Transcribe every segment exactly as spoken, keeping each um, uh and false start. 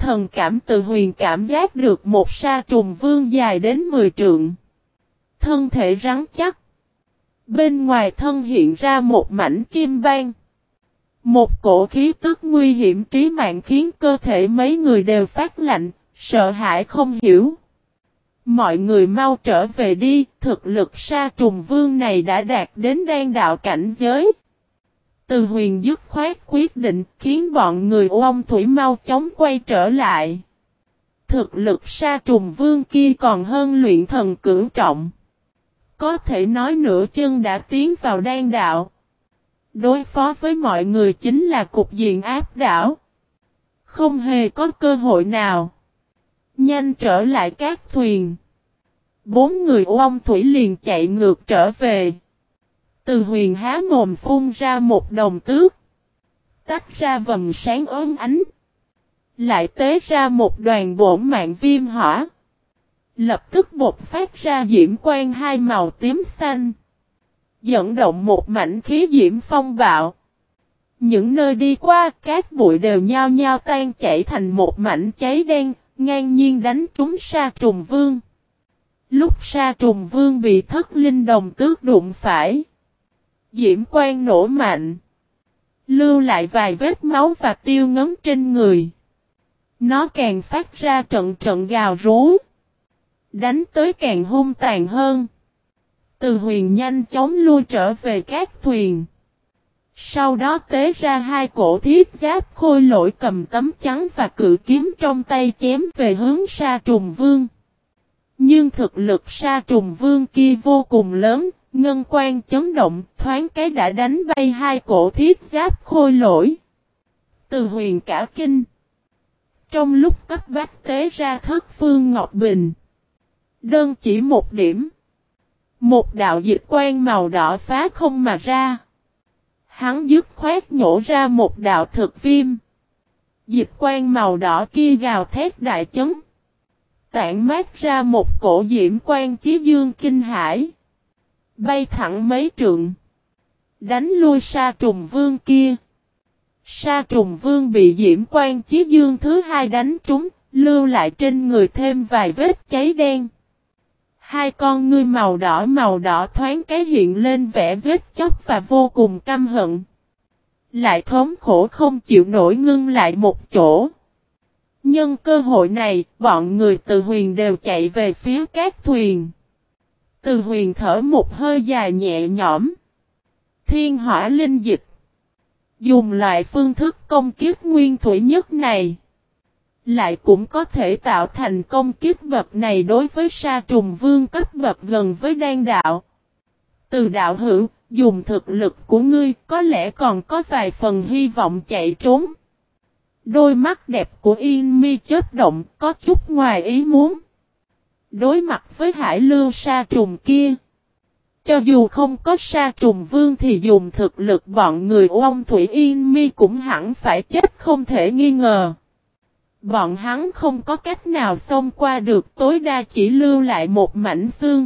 thần cảm Từ Huyền cảm giác được một sa trùng vương dài đến mười trượng. Thân thể rắn chắc. Bên ngoài thân hiện ra một mảnh kim bang. Một cổ khí tức nguy hiểm trí mạng khiến cơ thể mấy người đều phát lạnh, sợ hãi không hiểu. Mọi người mau trở về đi, thực lực sa trùng vương này đã đạt đến đan đạo cảnh giới. Từ Huyền dứt khoát quyết định khiến bọn người Phong Thủy mau chóng quay trở lại. Thực lực sa trùng vương kia còn hơn luyện thần cửu trọng. Có thể nói nửa chân đã tiến vào đan đạo. Đối phó với mọi người chính là cục diện áp đảo. Không hề có cơ hội nào. Nhanh trở lại các thuyền. Bốn người Phong Thủy liền chạy ngược trở về. Từ Huyền há mồm phun ra một đồng tước. Tách ra vầng sáng ốm ánh. Lại tế ra một đoàn bổn mạng viêm hỏa. Lập tức bộc phát ra diễm quang hai màu tím xanh. Dẫn động một mảnh khí diễm phong bạo. Những nơi đi qua, các bụi đều nhao nhao tan chảy thành một mảnh cháy đen, ngang nhiên đánh trúng sa trùng vương. Lúc sa trùng vương bị thất linh đồng tước đụng phải. Diễm quang nổ mạnh. Lưu lại vài vết máu và tiêu ngấn trên người. Nó càng phát ra trận trận gào rú. Đánh tới càng hung tàn hơn. Từ Huyền nhanh chóng lui trở về các thuyền. Sau đó tế ra hai cổ thiết giáp khôi lỗi cầm tấm trắng và cự kiếm trong tay chém về hướng sa trùng vương. Nhưng thực lực sa trùng vương kia vô cùng lớn, ngân quang chấn động, thoáng cái đã đánh bay hai cổ thiết giáp khôi lỗi. Từ Huyền cả kinh. Trong lúc cấp bách tế ra thất phương Ngọc Bình. Đơn chỉ một điểm. Một đạo dịch quang màu đỏ phá không mà ra. Hắn dứt khoát nhổ ra một đạo thực viêm. Dịch quang màu đỏ kia gào thét đại chấn. Tản mát ra một cổ diễm quang chí dương kinh hải. Bay thẳng mấy trượng. Đánh lui sa trùng vương kia. Sa trùng vương bị diễm quang chí dương thứ hai đánh trúng. Lưu lại trên người thêm vài vết cháy đen. Hai con ngươi màu đỏ màu đỏ thoáng cái hiện lên vẻ giết chóc và vô cùng căm hận. Lại thống khổ không chịu nổi ngưng lại một chỗ. Nhân cơ hội này, bọn người Từ Huyền đều chạy về phía các thuyền. Từ Huyền thở một hơi dài nhẹ nhõm. Thiên hỏa linh dịch. Dùng loại phương thức công kích nguyên thủy nhất này. Lại cũng có thể tạo thành công kích bậc này đối với sa trùng vương cấp bậc gần với đan đạo. Từ đạo hữu, dùng thực lực của ngươi có lẽ còn có vài phần hy vọng chạy trốn. Đôi mắt đẹp của Yên Mi chớp động có chút ngoài ý muốn. Đối mặt với hải lưu sa trùng kia. Cho dù không có sa trùng vương thì dùng thực lực bọn người Phong Thủy Yên Mi cũng hẳn phải chết không thể nghi ngờ. Bọn hắn không có cách nào xông qua được, tối đa chỉ lưu lại một mảnh xương.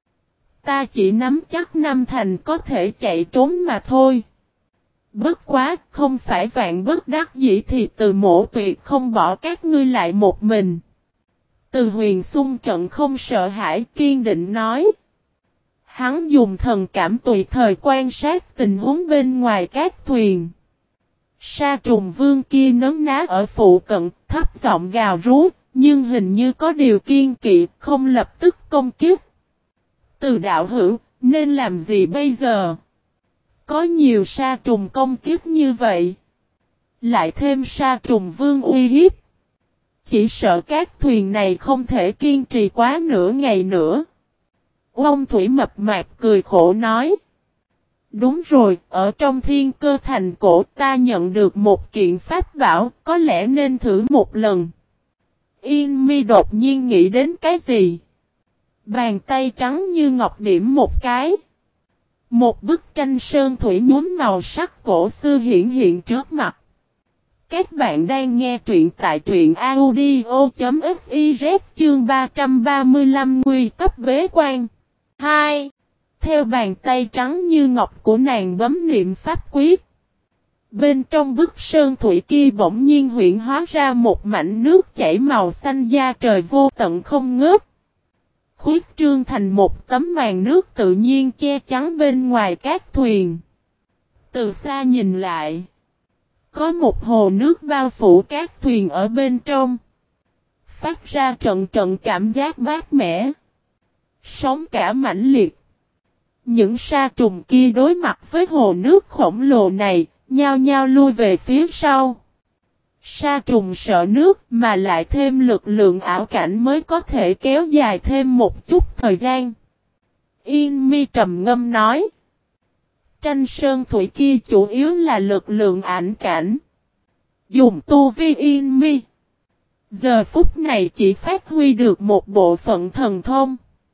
Ta chỉ nắm chắc năm thành có thể chạy trốn mà thôi. Bất quá, không phải vạn bất đắc dĩ thì Từ Mỗ tuyệt không bỏ các ngươi lại một mình. Từ Huyền xung trận không sợ hãi, kiên định nói. Hắn dùng thần cảm tùy thời quan sát tình huống bên ngoài các thuyền. Sa trùng vương kia nấn ná ở phụ cận, thấp giọng gào rú, nhưng hình như có điều kiên kỵ, không lập tức công kích. Từ đạo hữu, nên làm gì bây giờ? Có nhiều sa trùng công kích như vậy. Lại thêm sa trùng vương uy hiếp. Chỉ sợ các thuyền này không thể kiên trì quá nửa ngày nữa. Ông Thủy mập mạp cười khổ nói. Đúng rồi, ở trong thiên cơ thành cổ ta nhận được một kiện pháp bảo, có lẽ nên thử một lần. Yên Mi đột nhiên nghĩ đến cái gì? Bàn tay trắng như ngọc điểm một cái. Một bức tranh sơn thủy nhuốm màu sắc cổ xưa hiển hiện trước mặt. Các bạn đang nghe truyện tại truyện audio.fiz chương ba trăm ba mươi lăm nguy cấp bế quan. hai. Theo bàn tay trắng như ngọc của nàng bấm niệm pháp quyết. Bên trong bức sơn thủy kia bỗng nhiên huyễn hóa ra một mảnh nước chảy màu xanh da trời vô tận không ngớt. Khuyết trương thành một tấm màn nước tự nhiên che chắn bên ngoài các thuyền. Từ xa nhìn lại, có một hồ nước bao phủ các thuyền ở bên trong, phát ra trận trận cảm giác mát mẻ, sóng cả mãnh liệt. Những sa trùng kia đối mặt với hồ nước khổng lồ này, nhao nhao lui về phía sau. Sa trùng sợ nước mà lại thêm lực lượng ảo cảnh mới có thể kéo dài thêm một chút thời gian. Yên Mi trầm ngâm nói. Tranh sơn thủy kia chủ yếu là lực lượng ảnh cảnh. Dùng tu vi Yên Mi, giờ phút này chỉ phát huy được một bộ phận thần thông.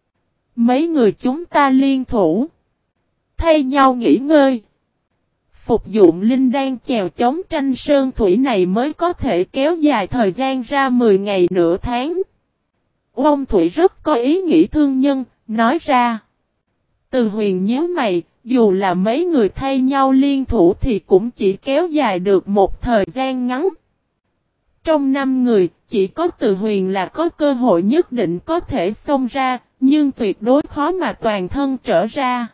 Mấy người chúng ta liên thủ, thay nhau nghỉ ngơi, phục dụng linh đan chèo chống tranh sơn thủy này mới có thể kéo dài thời gian ra mười ngày nửa tháng. Ông Thủy rất có ý nghĩ thương nhân, nói ra. Từ Huyền nhíu mày, dù là mấy người thay nhau liên thủ thì cũng chỉ kéo dài được một thời gian ngắn. Trong năm người, chỉ có Từ Huyền là có cơ hội nhất định có thể xông ra, nhưng tuyệt đối khó mà toàn thân trở ra.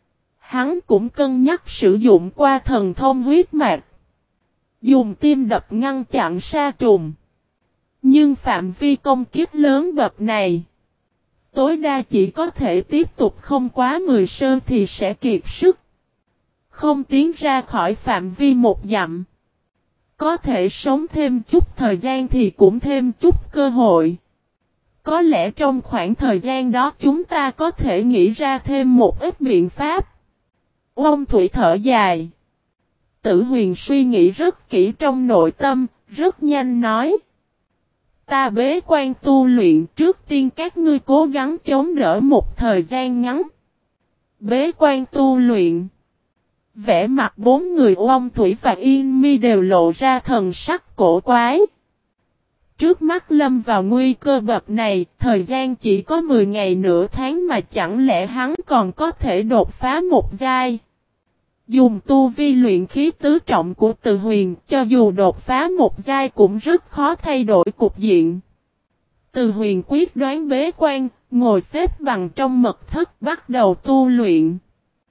Hắn cũng cân nhắc sử dụng qua thần thông huyết mạch, dùng tim đập ngăn chặn sa trùng. Nhưng phạm vi công kích lớn bậc này, tối đa chỉ có thể tiếp tục không quá mười sơ thì sẽ kiệt sức. Không tiến ra khỏi phạm vi một dặm. Có thể sống thêm chút thời gian thì cũng thêm chút cơ hội. Có lẽ trong khoảng thời gian đó chúng ta có thể nghĩ ra thêm một ít biện pháp. Ông Thủy thở dài. Tử Huyền suy nghĩ rất kỹ trong nội tâm, rất nhanh nói. Ta bế quan tu luyện, trước tiên các ngươi cố gắng chống đỡ một thời gian ngắn. Bế quan tu luyện. Vẻ mặt bốn người Ông Thủy và Yên Mi đều lộ ra thần sắc cổ quái. Trước mắt lâm vào nguy cơ bậc này, thời gian chỉ có mười ngày nửa tháng mà chẳng lẽ hắn còn có thể đột phá một giai. Dùng tu vi luyện khí tứ trọng của Từ Huyền, cho dù đột phá một giai cũng rất khó thay đổi cục diện. Từ Huyền quyết đoán bế quan, ngồi xếp bằng trong mật thất bắt đầu tu luyện.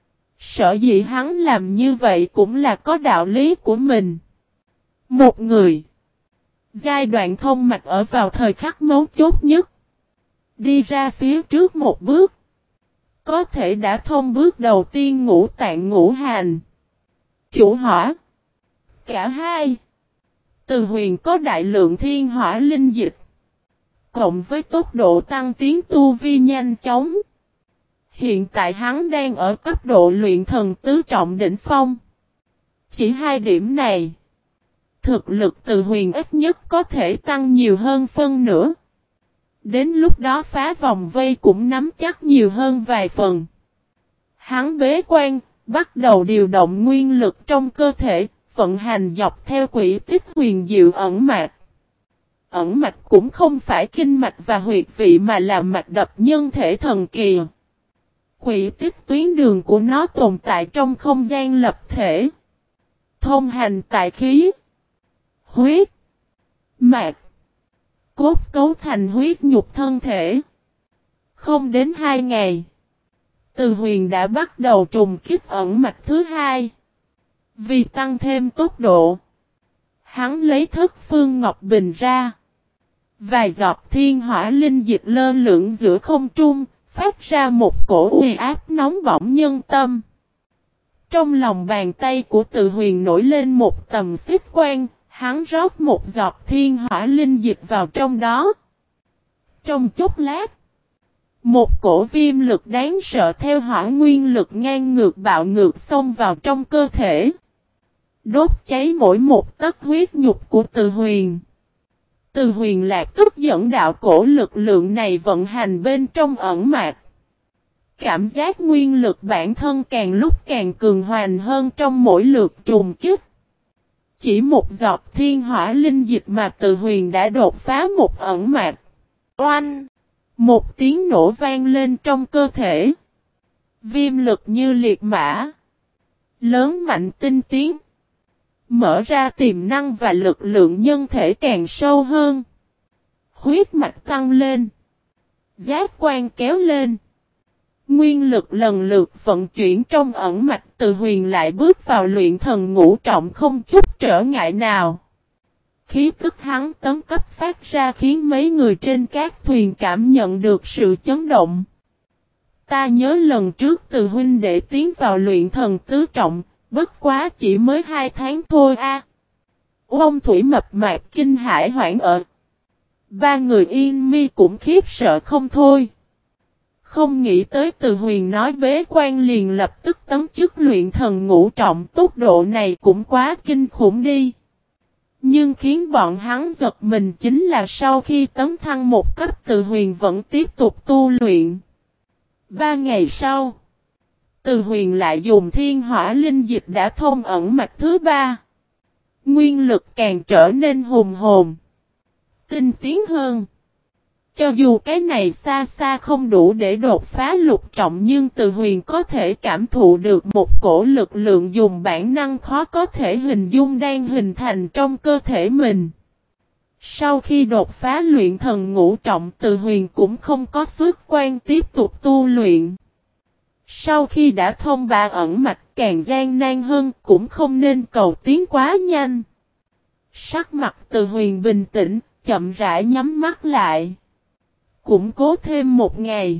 Sở dĩ hắn làm như vậy cũng là có đạo lý của mình. Một người, giai đoạn thông mạch ở vào thời khắc mấu chốt nhất, đi ra phía trước một bước, có thể đã thông bước đầu tiên ngũ tạng ngũ hành, chủ hỏa. Cả hai, Từ Huyền có đại lượng thiên hỏa linh dịch, cộng với tốc độ tăng tiến tu vi nhanh chóng. Hiện tại hắn đang ở cấp độ luyện thần tứ trọng đỉnh phong. Chỉ hai điểm này, thực lực Từ Huyền ít nhất có thể tăng nhiều hơn phân nữa. Đến lúc đó phá vòng vây cũng nắm chắc nhiều hơn vài phần. Hắn bế quan, bắt đầu điều động nguyên lực trong cơ thể, vận hành dọc theo quỹ tích huyền diệu ẩn mạch. Ẩn mạch cũng không phải kinh mạch và huyệt vị mà là mạch đập nhân thể thần kỳ. Quỹ tích tuyến đường của nó tồn tại trong không gian lập thể, thông hành tại khí, huyết, mạch, cốt cấu thành huyết nhục thân thể. Không đến hai ngày, Từ Huyền đã bắt đầu trùng kích ẩn mạch thứ hai. Vì tăng thêm tốc độ, hắn lấy Thất Phương Ngọc Bình ra. Vài giọt thiên hỏa linh dịch lơ lửng giữa không trung, phát ra một cổ uy áp nóng bỏng nhân tâm. Trong lòng bàn tay của Từ Huyền nổi lên một tầm xích quang, hắn rót một giọt thiên hỏa linh dịch vào trong đó. Trong chốc lát, một cổ viêm lực đáng sợ theo hỏa nguyên lực ngang ngược bạo ngược xông vào trong cơ thể, đốt cháy mỗi một tấc huyết nhục của Từ Huyền. Từ Huyền Lạc tức dẫn đạo cổ lực lượng này vận hành bên trong ẩn mạch. Cảm giác nguyên lực bản thân càng lúc càng cường hoành hơn trong mỗi lượt trùng kích. Chỉ một giọt thiên hỏa linh dịch mà Từ Huyền đã đột phá một ẩn mạch. Oanh! Một tiếng nổ vang lên trong cơ thể. Viêm lực như liệt mã, lớn mạnh tinh tiến, Mở ra tiềm năng và lực lượng nhân thể càng sâu hơn. Huyết mạch tăng lên. Giác quan kéo lên. Nguyên lực lần lượt vận chuyển trong ẩn mạch, Từ Huyền lại bước vào luyện thần ngũ trọng không chút trở ngại nào. Khí tức hắn tấn cấp phát ra khiến mấy người trên các thuyền cảm nhận được sự chấn động. Ta nhớ lần trước Từ huynh đệ tiến vào luyện thần tứ trọng, bất quá chỉ mới hai tháng thôi a. À. Ông Thủy mập mạp kinh hãi hoảng ở. Ba người Yên Mi cũng khiếp sợ không thôi. Không nghĩ tới Từ Huyền nói bế quan liền lập tức tấn chức luyện thần ngũ trọng, tốc độ này cũng quá kinh khủng đi. Nhưng khiến bọn hắn giật mình chính là sau khi tấn thăng một cấp Từ Huyền vẫn tiếp tục tu luyện. Ba ngày sau, Từ Huyền lại dùng thiên hỏa linh dịch đã thông ẩn mạch thứ ba. Nguyên lực càng trở nên hùng hồn, tinh tiến hơn. Cho dù cái này xa xa không đủ để đột phá lục trọng, nhưng Từ Huyền có thể cảm thụ được một cổ lực lượng dùng bản năng khó có thể hình dung đang hình thành trong cơ thể mình. Sau khi đột phá luyện thần ngũ trọng, Từ Huyền cũng không có xuất quan tiếp tục tu luyện. Sau khi đã thông ba ẩn mạch càng gian nan hơn, cũng không nên cầu tiến quá nhanh. Sắc mặt Từ Huyền bình tĩnh, chậm rãi nhắm mắt lại. Củng cố thêm một ngày,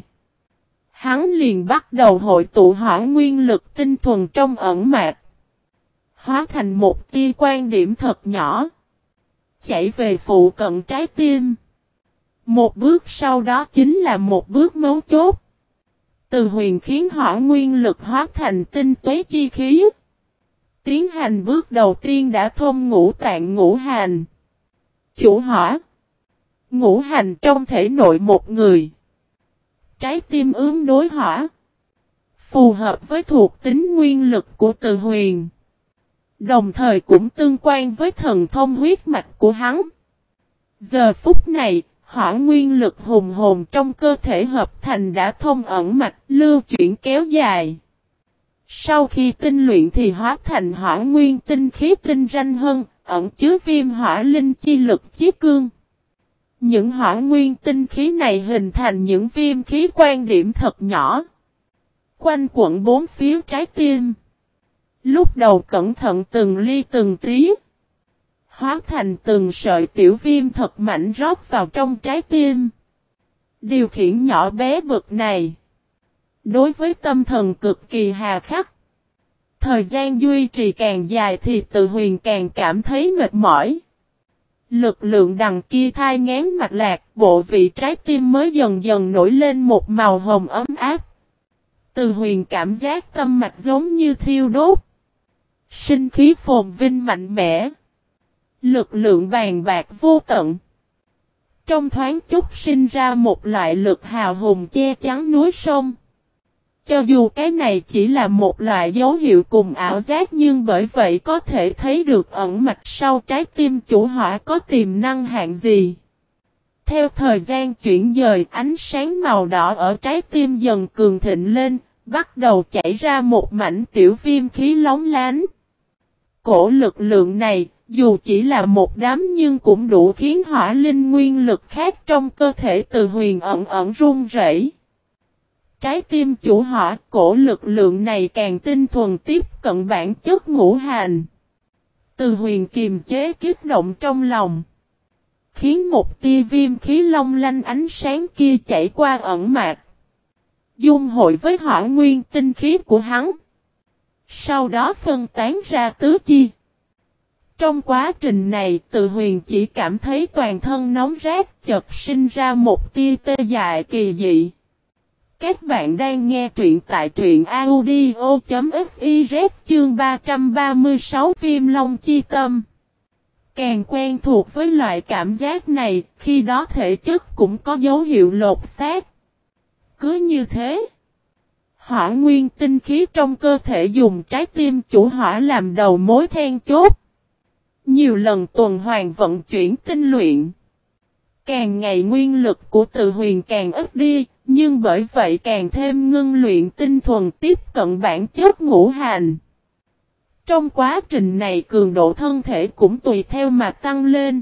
hắn liền bắt đầu hội tụ hỏa nguyên lực tinh thuần trong ẩn mạch, hóa thành một tia quan điểm thật nhỏ, chạy về phụ cận trái tim. Một bước sau đó chính là một bước mấu chốt. Từ Huyền khiến hỏa nguyên lực hóa thành tinh tuế chi khí. Tiến hành bước đầu tiên đã thông ngũ tạng ngũ hành. Chủ hỏa. Ngũ hành trong thể nội một người. Trái tim ướm đối hỏa. Phù hợp với thuộc tính nguyên lực của Từ Huyền. Đồng thời cũng tương quan với thần thông huyết mạch của hắn. Giờ phút này, hỏa nguyên lực hùng hồn trong cơ thể hợp thành đã thông ẩn mạch, lưu chuyển kéo dài. Sau khi tinh luyện thì hóa thành hỏa nguyên tinh khí tinh ranh hơn, ẩn chứa viêm hỏa linh chi lực chí cương. Những hỏa nguyên tinh khí này hình thành những viêm khí quan điểm thật nhỏ, quanh quẩn bốn phía trái tim. Lúc đầu cẩn thận từng ly từng tí, hóa thành từng sợi tiểu viêm thật mạnh rót vào trong trái tim. Điều khiển nhỏ bé bực này, đối với tâm thần cực kỳ hà khắc. Thời gian duy trì càng dài thì Từ Huyền càng cảm thấy mệt mỏi. Lực lượng đằng kia thai ngán mạch lạc, bộ vị trái tim mới dần dần nổi lên một màu hồng ấm áp. Từ Huyền cảm giác tâm mạch giống như thiêu đốt. Sinh khí phồn vinh mạnh mẽ. Lực lượng bàn bạc vô tận. Trong thoáng chốc sinh ra một loại lực hào hùng che chắn núi sông. Cho dù cái này chỉ là một loại dấu hiệu cùng ảo giác, nhưng bởi vậy có thể thấy được ẩn mạch sau trái tim chủ hỏa có tiềm năng hạng gì. Theo thời gian chuyển dời, ánh sáng màu đỏ ở trái tim dần cường thịnh lên, bắt đầu chảy ra một mảnh tiểu viêm khí lóng lánh. Cổ lực lượng này, dù chỉ là một đám nhưng cũng đủ khiến hỏa linh nguyên lực khác trong cơ thể Từ Huyền ẩn ẩn run rẩy. Trái tim chủ hỏa, cổ lực lượng này càng tinh thuần tiếp cận bản chất ngũ hành. Từ Huyền kiềm chế kích động trong lòng, khiến một tia viêm khí long lanh ánh sáng kia chảy qua ẩn mạch, dung hội với hỏa nguyên tinh khí của hắn. Sau đó phân tán ra tứ chi. Trong quá trình này, Từ Huyền chỉ cảm thấy toàn thân nóng rát, chợt sinh ra một tia tê dại kỳ dị. Các bạn đang nghe truyện tại truyện audio chấm fiz chương ba trăm ba mươi sáu Viêm Long Chi Tâm. Càng quen thuộc với loại cảm giác này, khi đó thể chất cũng có dấu hiệu lột xác. Cứ như thế, hỏa nguyên tinh khí trong cơ thể dùng trái tim chủ hỏa làm đầu mối then chốt. Nhiều lần tuần hoàn vận chuyển tinh luyện. Càng ngày nguyên lực của Từ Huyền càng ít đi, nhưng bởi vậy càng thêm ngưng luyện tinh thuần tiếp cận bản chất ngũ hành. Trong quá trình này cường độ thân thể cũng tùy theo mà tăng lên.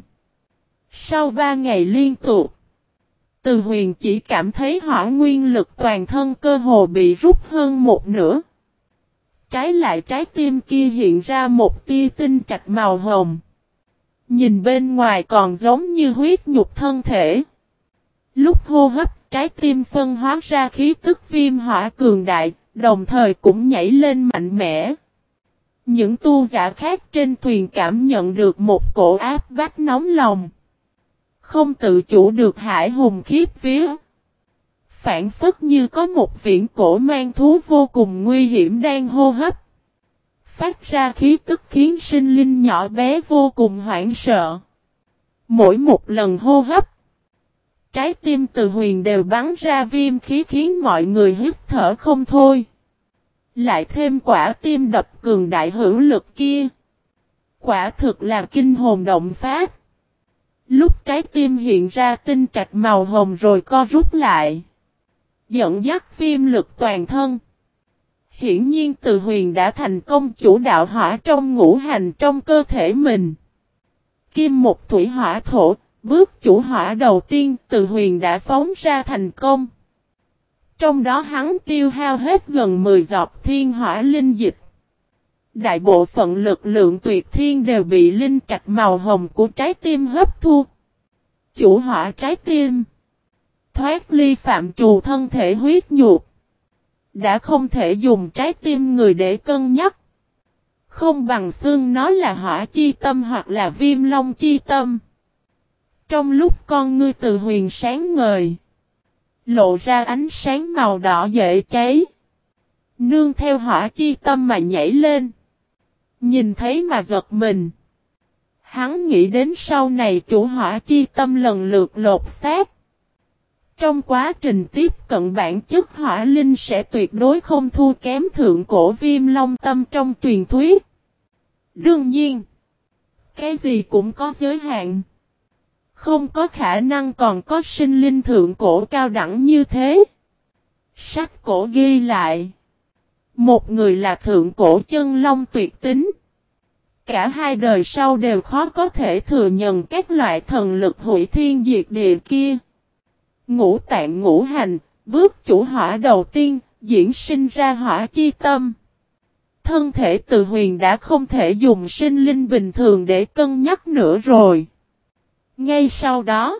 Sau ba ngày liên tục, Từ Huyền chỉ cảm thấy hỏa nguyên lực toàn thân cơ hồ bị rút hơn một nửa. Trái lại trái tim kia hiện ra một tia tinh trạch màu hồng. Nhìn bên ngoài còn giống như huyết nhục thân thể. Lúc hô hấp, trái tim phân hóa ra khí tức viêm hỏa cường đại, đồng thời cũng nhảy lên mạnh mẽ. Những tu giả khác trên thuyền cảm nhận được một cổ áp bách nóng lòng. Không tự chủ được hải hùng khiếp vía. Phản phất như có một viễn cổ mang thú vô cùng nguy hiểm đang hô hấp. Phát ra khí tức khiến sinh linh nhỏ bé vô cùng hoảng sợ. Mỗi một lần hô hấp, trái tim Từ Huyền đều bắn ra viêm khí khiến mọi người hít thở không thôi. Lại thêm quả tim đập cường đại hữu lực kia. Quả thực là kinh hồn động phát. Lúc trái tim hiện ra tinh trạch màu hồng rồi co rút lại. Dẫn dắt viêm lực toàn thân. Hiển nhiên Từ Huyền đã thành công chủ đạo hỏa trong ngũ hành trong cơ thể mình. Kim một thủy hỏa thổ, bước chủ hỏa đầu tiên Từ Huyền đã phóng ra thành công. Trong đó hắn tiêu hao hết gần mười giọt thiên hỏa linh dịch. Đại bộ phận lực lượng tuyệt thiên đều bị linh trạch màu hồng của trái tim hấp thu. Chủ hỏa trái tim. Thoát ly phạm trù thân thể huyết nhục. Đã không thể dùng trái tim người để cân nhắc. Không bằng xương nó là hỏa chi tâm hoặc là viêm long chi tâm. Trong lúc con ngươi Từ Huyền sáng ngời, lộ ra ánh sáng màu đỏ dễ cháy. Nương theo hỏa chi tâm mà nhảy lên. Nhìn thấy mà giật mình. Hắn nghĩ đến sau này chủ hỏa chi tâm lần lượt lột xác. Trong quá trình tiếp cận bản chất hỏa linh sẽ tuyệt đối không thua kém thượng cổ viêm long tâm trong truyền thuyết. Đương nhiên, cái gì cũng có giới hạn. Không có khả năng còn có sinh linh thượng cổ cao đẳng như thế. Sách cổ ghi lại. Một người là thượng cổ chân long tuyệt tính. Cả hai đời sau đều khó có thể thừa nhận các loại thần lực hủy thiên diệt địa kia. Ngũ tạng ngũ hành, bước chủ hỏa đầu tiên, diễn sinh ra hỏa chi tâm. Thân thể Từ Huyền đã không thể dùng sinh linh bình thường để cân nhắc nữa rồi. Ngay sau đó,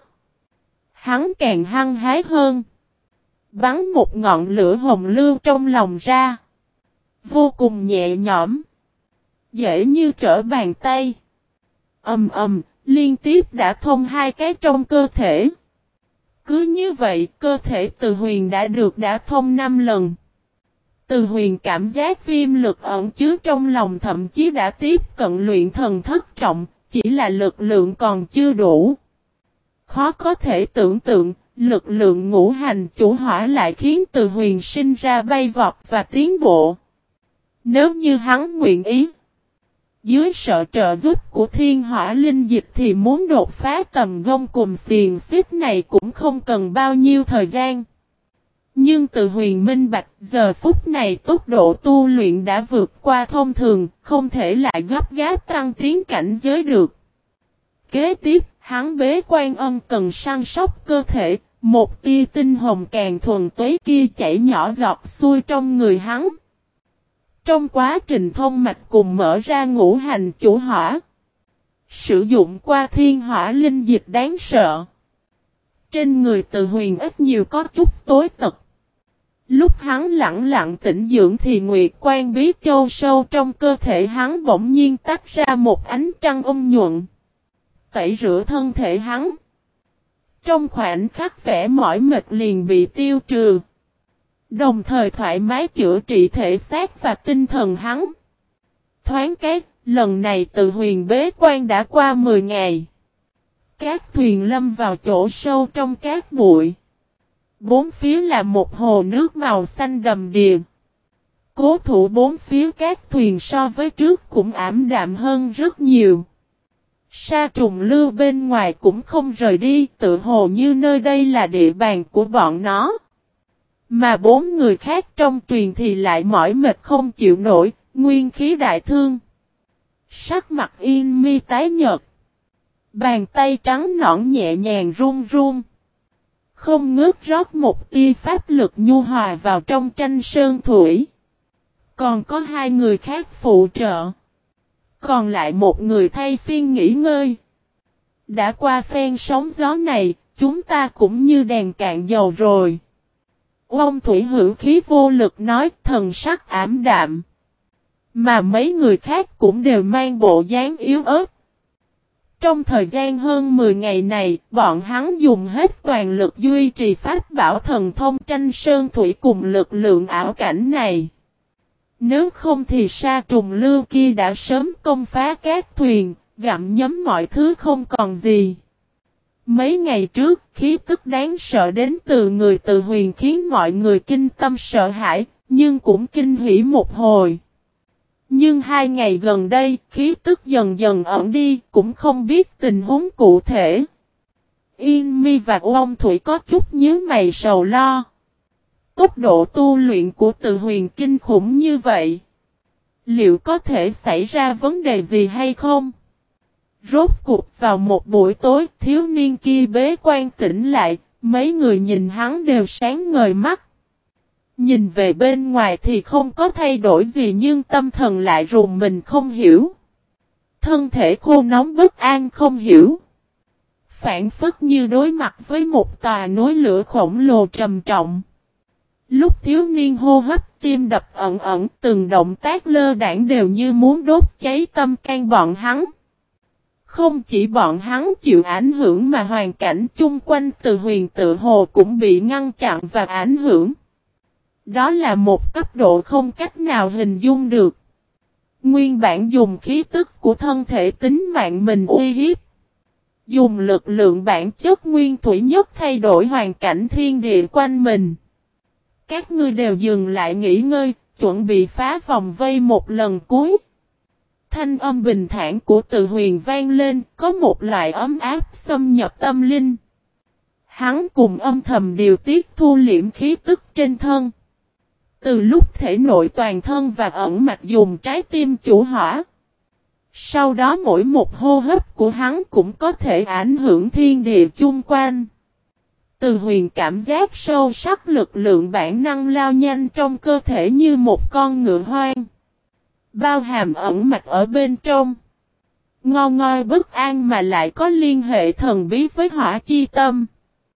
hắn càng hăng hái hơn. Bắn một ngọn lửa hồng lưu trong lòng ra. Vô cùng nhẹ nhõm. Dễ như trở bàn tay. Ầm ầm, liên tiếp đã thông hai cái trong cơ thể. Cứ như vậy, cơ thể Từ Huyền đã được đã thông năm lần. Từ Huyền cảm giác viêm lực ẩn chứa trong lòng thậm chí đã tiếp cận luyện thần thất trọng, chỉ là lực lượng còn chưa đủ. Khó có thể tưởng tượng, lực lượng ngũ hành chủ hỏa lại khiến Từ Huyền sinh ra bay vọt và tiến bộ. Nếu như hắn nguyện ý, dưới sự trợ giúp của thiên hỏa linh dịch thì muốn đột phá tầm gông cùng xiềng xích này cũng không cần bao nhiêu thời gian. Nhưng Từ Huyền minh bạch giờ phút này tốc độ tu luyện đã vượt qua thông thường, không thể lại gấp gáp tăng tiến cảnh giới được. Kế tiếp, hắn bế quan ân cần săn sóc cơ thể, một tia tinh hồng càng thuần túy kia chảy nhỏ giọt xuôi trong người hắn. Trong quá trình thông mạch cùng mở ra ngũ hành chủ hỏa, sử dụng qua thiên hỏa linh dịch đáng sợ. Trên người Từ Huyền ít nhiều có chút tối tật. Lúc hắn lặng lặng tĩnh dưỡng thì nguyệt quan bí châu sâu trong cơ thể hắn bỗng nhiên tách ra một ánh trăng ôn nhuận. Tẩy rửa thân thể hắn. Trong khoảnh khắc vẻ mỏi mệt liền bị tiêu trừ. Đồng thời thoải mái chữa trị thể xác và tinh thần hắn. Thoáng cái, lần này Từ Huyền bế quan đã qua mười ngày. Các thuyền lâm vào chỗ sâu trong cát bụi. Bốn phía là một hồ nước màu xanh đầm đìa. Cố thủ bốn phía các thuyền so với trước cũng ảm đạm hơn rất nhiều. Sa trùng lưu bên ngoài cũng không rời đi, tự hồ như nơi đây là địa bàn của bọn nó. Mà bốn người khác trong truyền thì lại mỏi mệt không chịu nổi, nguyên khí đại thương. Sắc mặt Yên Mi tái nhợt. Bàn tay trắng nõn nhẹ nhàng run run. Không ngớt rót một tia pháp lực nhu hòa vào trong tranh sơn thủy. Còn có hai người khác phụ trợ. Còn lại một người thay phiên nghỉ ngơi. Đã qua phen sóng gió này, chúng ta cũng như đèn cạn dầu rồi. Ông Thủy hữu khí vô lực nói, thần sắc ảm đạm. Mà mấy người khác cũng đều mang bộ dáng yếu ớt. Trong thời gian hơn mười ngày này, bọn hắn dùng hết toàn lực duy trì pháp bảo thần thông tranh sơn thủy cùng lực lượng ảo cảnh này. Nếu không thì sa trùng lưu kia đã sớm công phá các thuyền, gặm nhấm mọi thứ không còn gì. Mấy ngày trước, khí tức đáng sợ đến từ người Từ Huyền khiến mọi người kinh tâm sợ hãi, nhưng cũng kinh hỉ một hồi. Nhưng hai ngày gần đây, khí tức dần dần ẩn đi, cũng không biết tình huống cụ thể. Yên Mi và Ông Thủy có chút nhíu mày sầu lo. Tốc độ tu luyện của Từ Huyền kinh khủng như vậy. Liệu có thể xảy ra vấn đề gì hay không? Rốt cuộc vào một buổi tối, thiếu niên kia bế quan tỉnh lại, mấy người nhìn hắn đều sáng ngời mắt. Nhìn về bên ngoài thì không có thay đổi gì nhưng tâm thần lại rùng mình không hiểu. Thân thể khô nóng bất an không hiểu. Phản phất như đối mặt với một tòa núi lửa khổng lồ trầm trọng. Lúc thiếu niên hô hấp tim đập ẩn ẩn, từng động tác lơ đãng đều như muốn đốt cháy tâm can bọn hắn. Không chỉ bọn hắn chịu ảnh hưởng mà hoàn cảnh chung quanh Từ Huyền tự hồ cũng bị ngăn chặn và ảnh hưởng. Đó là một cấp độ không cách nào hình dung được. Nguyên bản dùng khí tức của thân thể tính mạng mình uy hiếp. Dùng lực lượng bản chất nguyên thủy nhất thay đổi hoàn cảnh thiên địa quanh mình. Các ngươi đều dừng lại nghỉ ngơi, chuẩn bị phá vòng vây một lần cuối. Thanh âm bình thản của Từ Huyền vang lên, có một loại ấm áp xâm nhập tâm linh. Hắn cùng âm thầm điều tiết thu liễm khí tức trên thân. Từ lúc thể nội toàn thân và ẩn mạch dùng trái tim chủ hỏa. Sau đó mỗi một hô hấp của hắn cũng có thể ảnh hưởng thiên địa chung quanh. Từ Huyền cảm giác sâu sắc lực lượng bản năng lao nhanh trong cơ thể như một con ngựa hoang. Bao hàm ẩn mạch ở bên trong. Ngon ngoi bất an mà lại có liên hệ thần bí với hỏa chi tâm.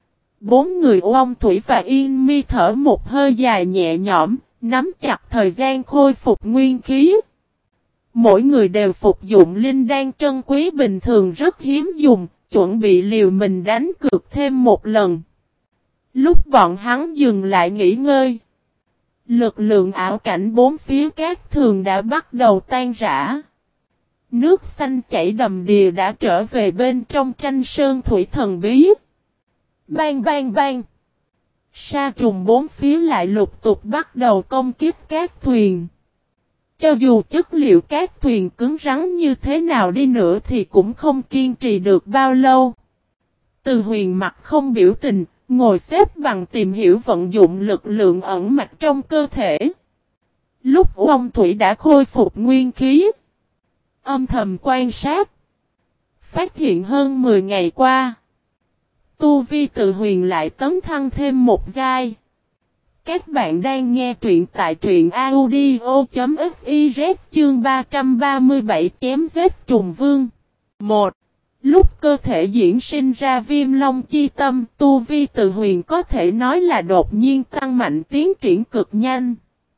Bốn người Ông Thủy và Yên Mi thở một hơi dài nhẹ nhõm, nắm chặt thời gian khôi phục nguyên khí. Mỗi người đều phục dụng linh đan trân quý bình thường rất hiếm dùng, chuẩn bị liều mình đánh cược thêm một lần. Lúc bọn hắn dừng lại nghỉ ngơi, lực lượng ảo cảnh bốn phía các thường đã bắt đầu tan rã. Nước xanh chảy đầm đìa đã trở về bên trong tranh sơn thủy thần bí. Bang bang bang. Sa trùng bốn phía lại lục tục bắt đầu công kích các thuyền. Cho dù chất liệu các thuyền cứng rắn như thế nào đi nữa thì cũng không kiên trì được bao lâu. Từ Huyền mặt không biểu tình, ngồi xếp bằng tìm hiểu vận dụng lực lượng ẩn mạch trong cơ thể. Lúc Ông Thủy đã khôi phục nguyên khí, âm thầm quan sát, phát hiện hơn mười ngày qua, tu vi Từ Huyền lại tấn thăng thêm một giai. Các bạn đang nghe truyện tại truyện audio chấm fiz chương ba trăm ba mươi bảy chém giết trùng vương. một. Lúc cơ thể diễn sinh ra viêm long chi tâm, tu vi Từ Huyền có thể nói là đột nhiên tăng mạnh tiến triển cực nhanh.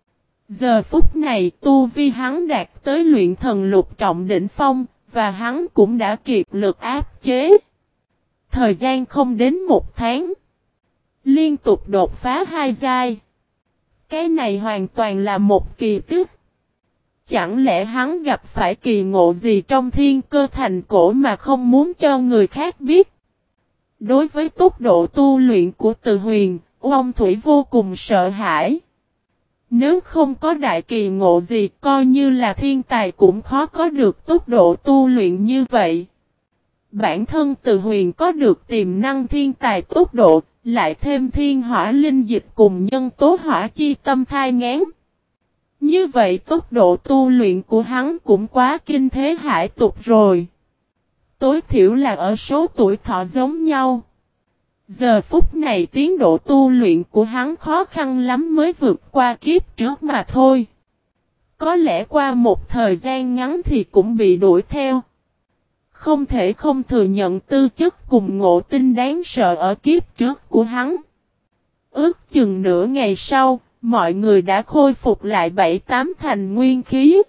Giờ phút này tu vi hắn đạt tới luyện thần lục trọng đỉnh phong, và hắn cũng đã kiệt lực áp chế. Thời gian không đến một tháng. Liên tục đột phá hai giai. Cái này hoàn toàn là một kỳ tích. Chẳng lẽ hắn gặp phải kỳ ngộ gì trong thiên cơ thành cổ mà không muốn cho người khác biết? Đối với tốc độ tu luyện của Từ Huyền, Ông Thủy vô cùng sợ hãi. Nếu không có đại kỳ ngộ gì, coi như là thiên tài cũng khó có được tốc độ tu luyện như vậy. Bản thân Từ Huyền có được tiềm năng thiên tài tốc độ, lại thêm thiên hỏa linh dịch cùng nhân tố hỏa chi tâm thai ngán. Như vậy tốc độ tu luyện của hắn cũng quá kinh thế hải tục rồi. Tối thiểu là ở số tuổi thọ giống nhau. Giờ phút này tiến độ tu luyện của hắn khó khăn lắm mới vượt qua kiếp trước mà thôi. Có lẽ qua một thời gian ngắn thì cũng bị đuổi theo. Không thể không thừa nhận tư chất cùng ngộ tinh đáng sợ ở kiếp trước của hắn. Ước chừng nửa ngày sau, mọi người đã khôi phục lại bảy tám thành nguyên khí.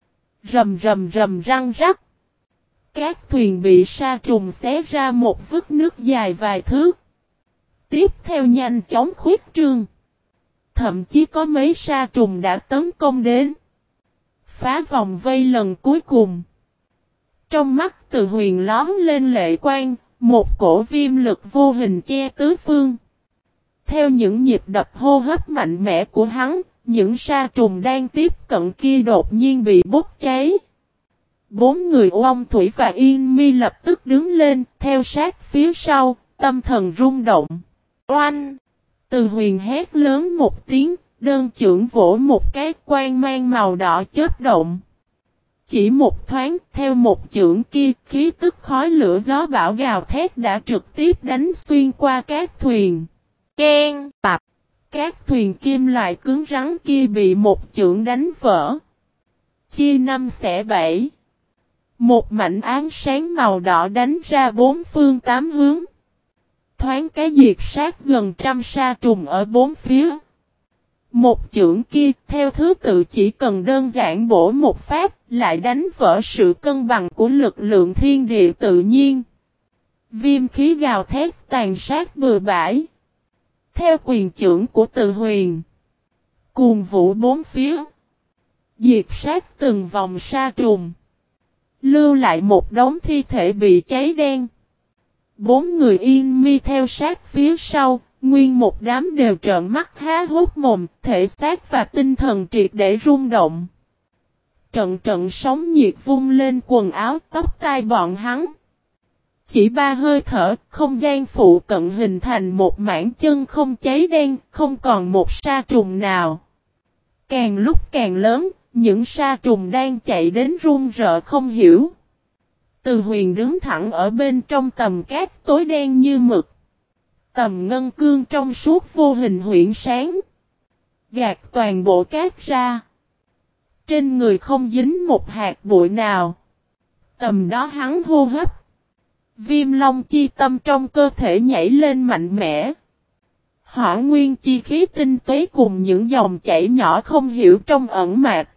Rầm rầm rầm răng rắc. Các thuyền bị sa trùng xé ra một vết nước dài vài thước. Tiếp theo nhanh chóng khuyết trương. Thậm chí có mấy sa trùng đã tấn công đến. Phá vòng vây lần cuối cùng. Trong mắt Từ Huyền lóm lên lệ quang, một cổ viêm lực vô hình che tứ phương. Theo những nhịp đập hô hấp mạnh mẽ của hắn, những sa trùng đang tiếp cận kia đột nhiên bị bốc cháy. Bốn người Oông Thủy và Yên Mi lập tức đứng lên, theo sát phía sau, tâm thần rung động. Oanh! Từ Huyền hét lớn một tiếng, đơn chưởng vỗ một cái quang mang màu đỏ chớp động. Chỉ một thoáng, theo một chưởng kia, khí tức khói lửa gió bão gào thét đã trực tiếp đánh xuyên qua các thuyền. Ken, tạp. Các thuyền kim loại cứng rắn kia bị một chưởng đánh vỡ. Chia năm xẻ bảy. Một mảnh ánh sáng màu đỏ đánh ra bốn phương tám hướng. Thoáng cái diệt sát gần trăm sa trùng ở bốn phía. Một chưởng kia theo thứ tự chỉ cần đơn giản bổ một phát lại đánh vỡ sự cân bằng của lực lượng thiên địa tự nhiên. Viêm khí gào thét tàn sát bừa bãi. Theo quyền chưởng của Từ Huyền. Cuồng vũ bốn phía. Diệt sát từng vòng sa trùng. Lưu lại một đống thi thể bị cháy đen. Bốn người Yên Mi theo sát phía sau, nguyên một đám đều trợn mắt há hốt mồm, thể xác và tinh thần triệt để rung động. Trận trận sóng nhiệt vung lên quần áo tóc tai bọn hắn. Chỉ ba hơi thở, không gian phụ cận hình thành một mảng chân không cháy đen, không còn một sa trùng nào. Càng lúc càng lớn, những sa trùng đang chạy đến run rợ không hiểu. Từ Huyền đứng thẳng ở bên trong tầm cát tối đen như mực. Tầm ngân cương trong suốt vô hình huyễn sáng. Gạt toàn bộ cát ra. Trên người không dính một hạt bụi nào. Tầm đó hắn hô hấp. Viêm long chi tâm trong cơ thể nhảy lên mạnh mẽ. Hỏa nguyên chi khí tinh tuế cùng những dòng chảy nhỏ không hiểu trong ẩn mạc.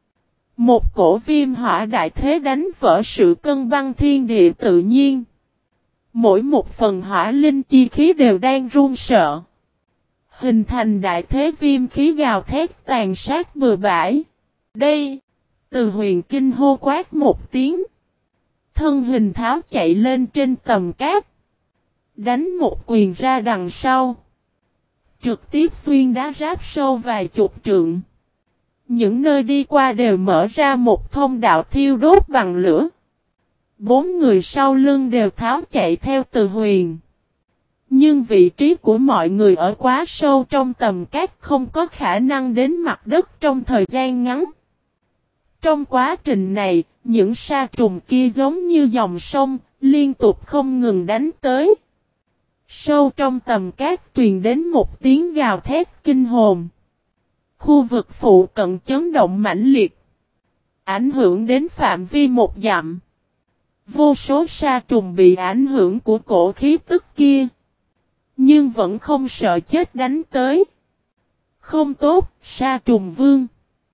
Một cổ viêm hỏa đại thế đánh vỡ sự cân bằng thiên địa tự nhiên. Mỗi một phần hỏa linh chi khí đều đang run sợ. Hình thành đại thế viêm khí gào thét tàn sát bừa bãi. Đây! Từ Huyền kinh hô quát một tiếng. Thân hình tháo chạy lên trên tầm cát. Đánh một quyền ra đằng sau. Trực tiếp xuyên đá ráp sâu vài chục trượng. Những nơi đi qua đều mở ra một thông đạo thiêu đốt bằng lửa. Bốn người sau lưng đều tháo chạy theo Từ Huyền. Nhưng vị trí của mọi người ở quá sâu trong tầm cát không có khả năng đến mặt đất trong thời gian ngắn. Trong quá trình này, những sa trùng kia giống như dòng sông, liên tục không ngừng đánh tới. Sâu trong tầm cát truyền đến một tiếng gào thét kinh hồn. Khu vực phụ cận chấn động mãnh liệt. Ảnh hưởng đến phạm vi một dặm. Vô số sa trùng bị ảnh hưởng của cổ khí tức kia. Nhưng vẫn không sợ chết đánh tới. Không tốt, sa trùng vương.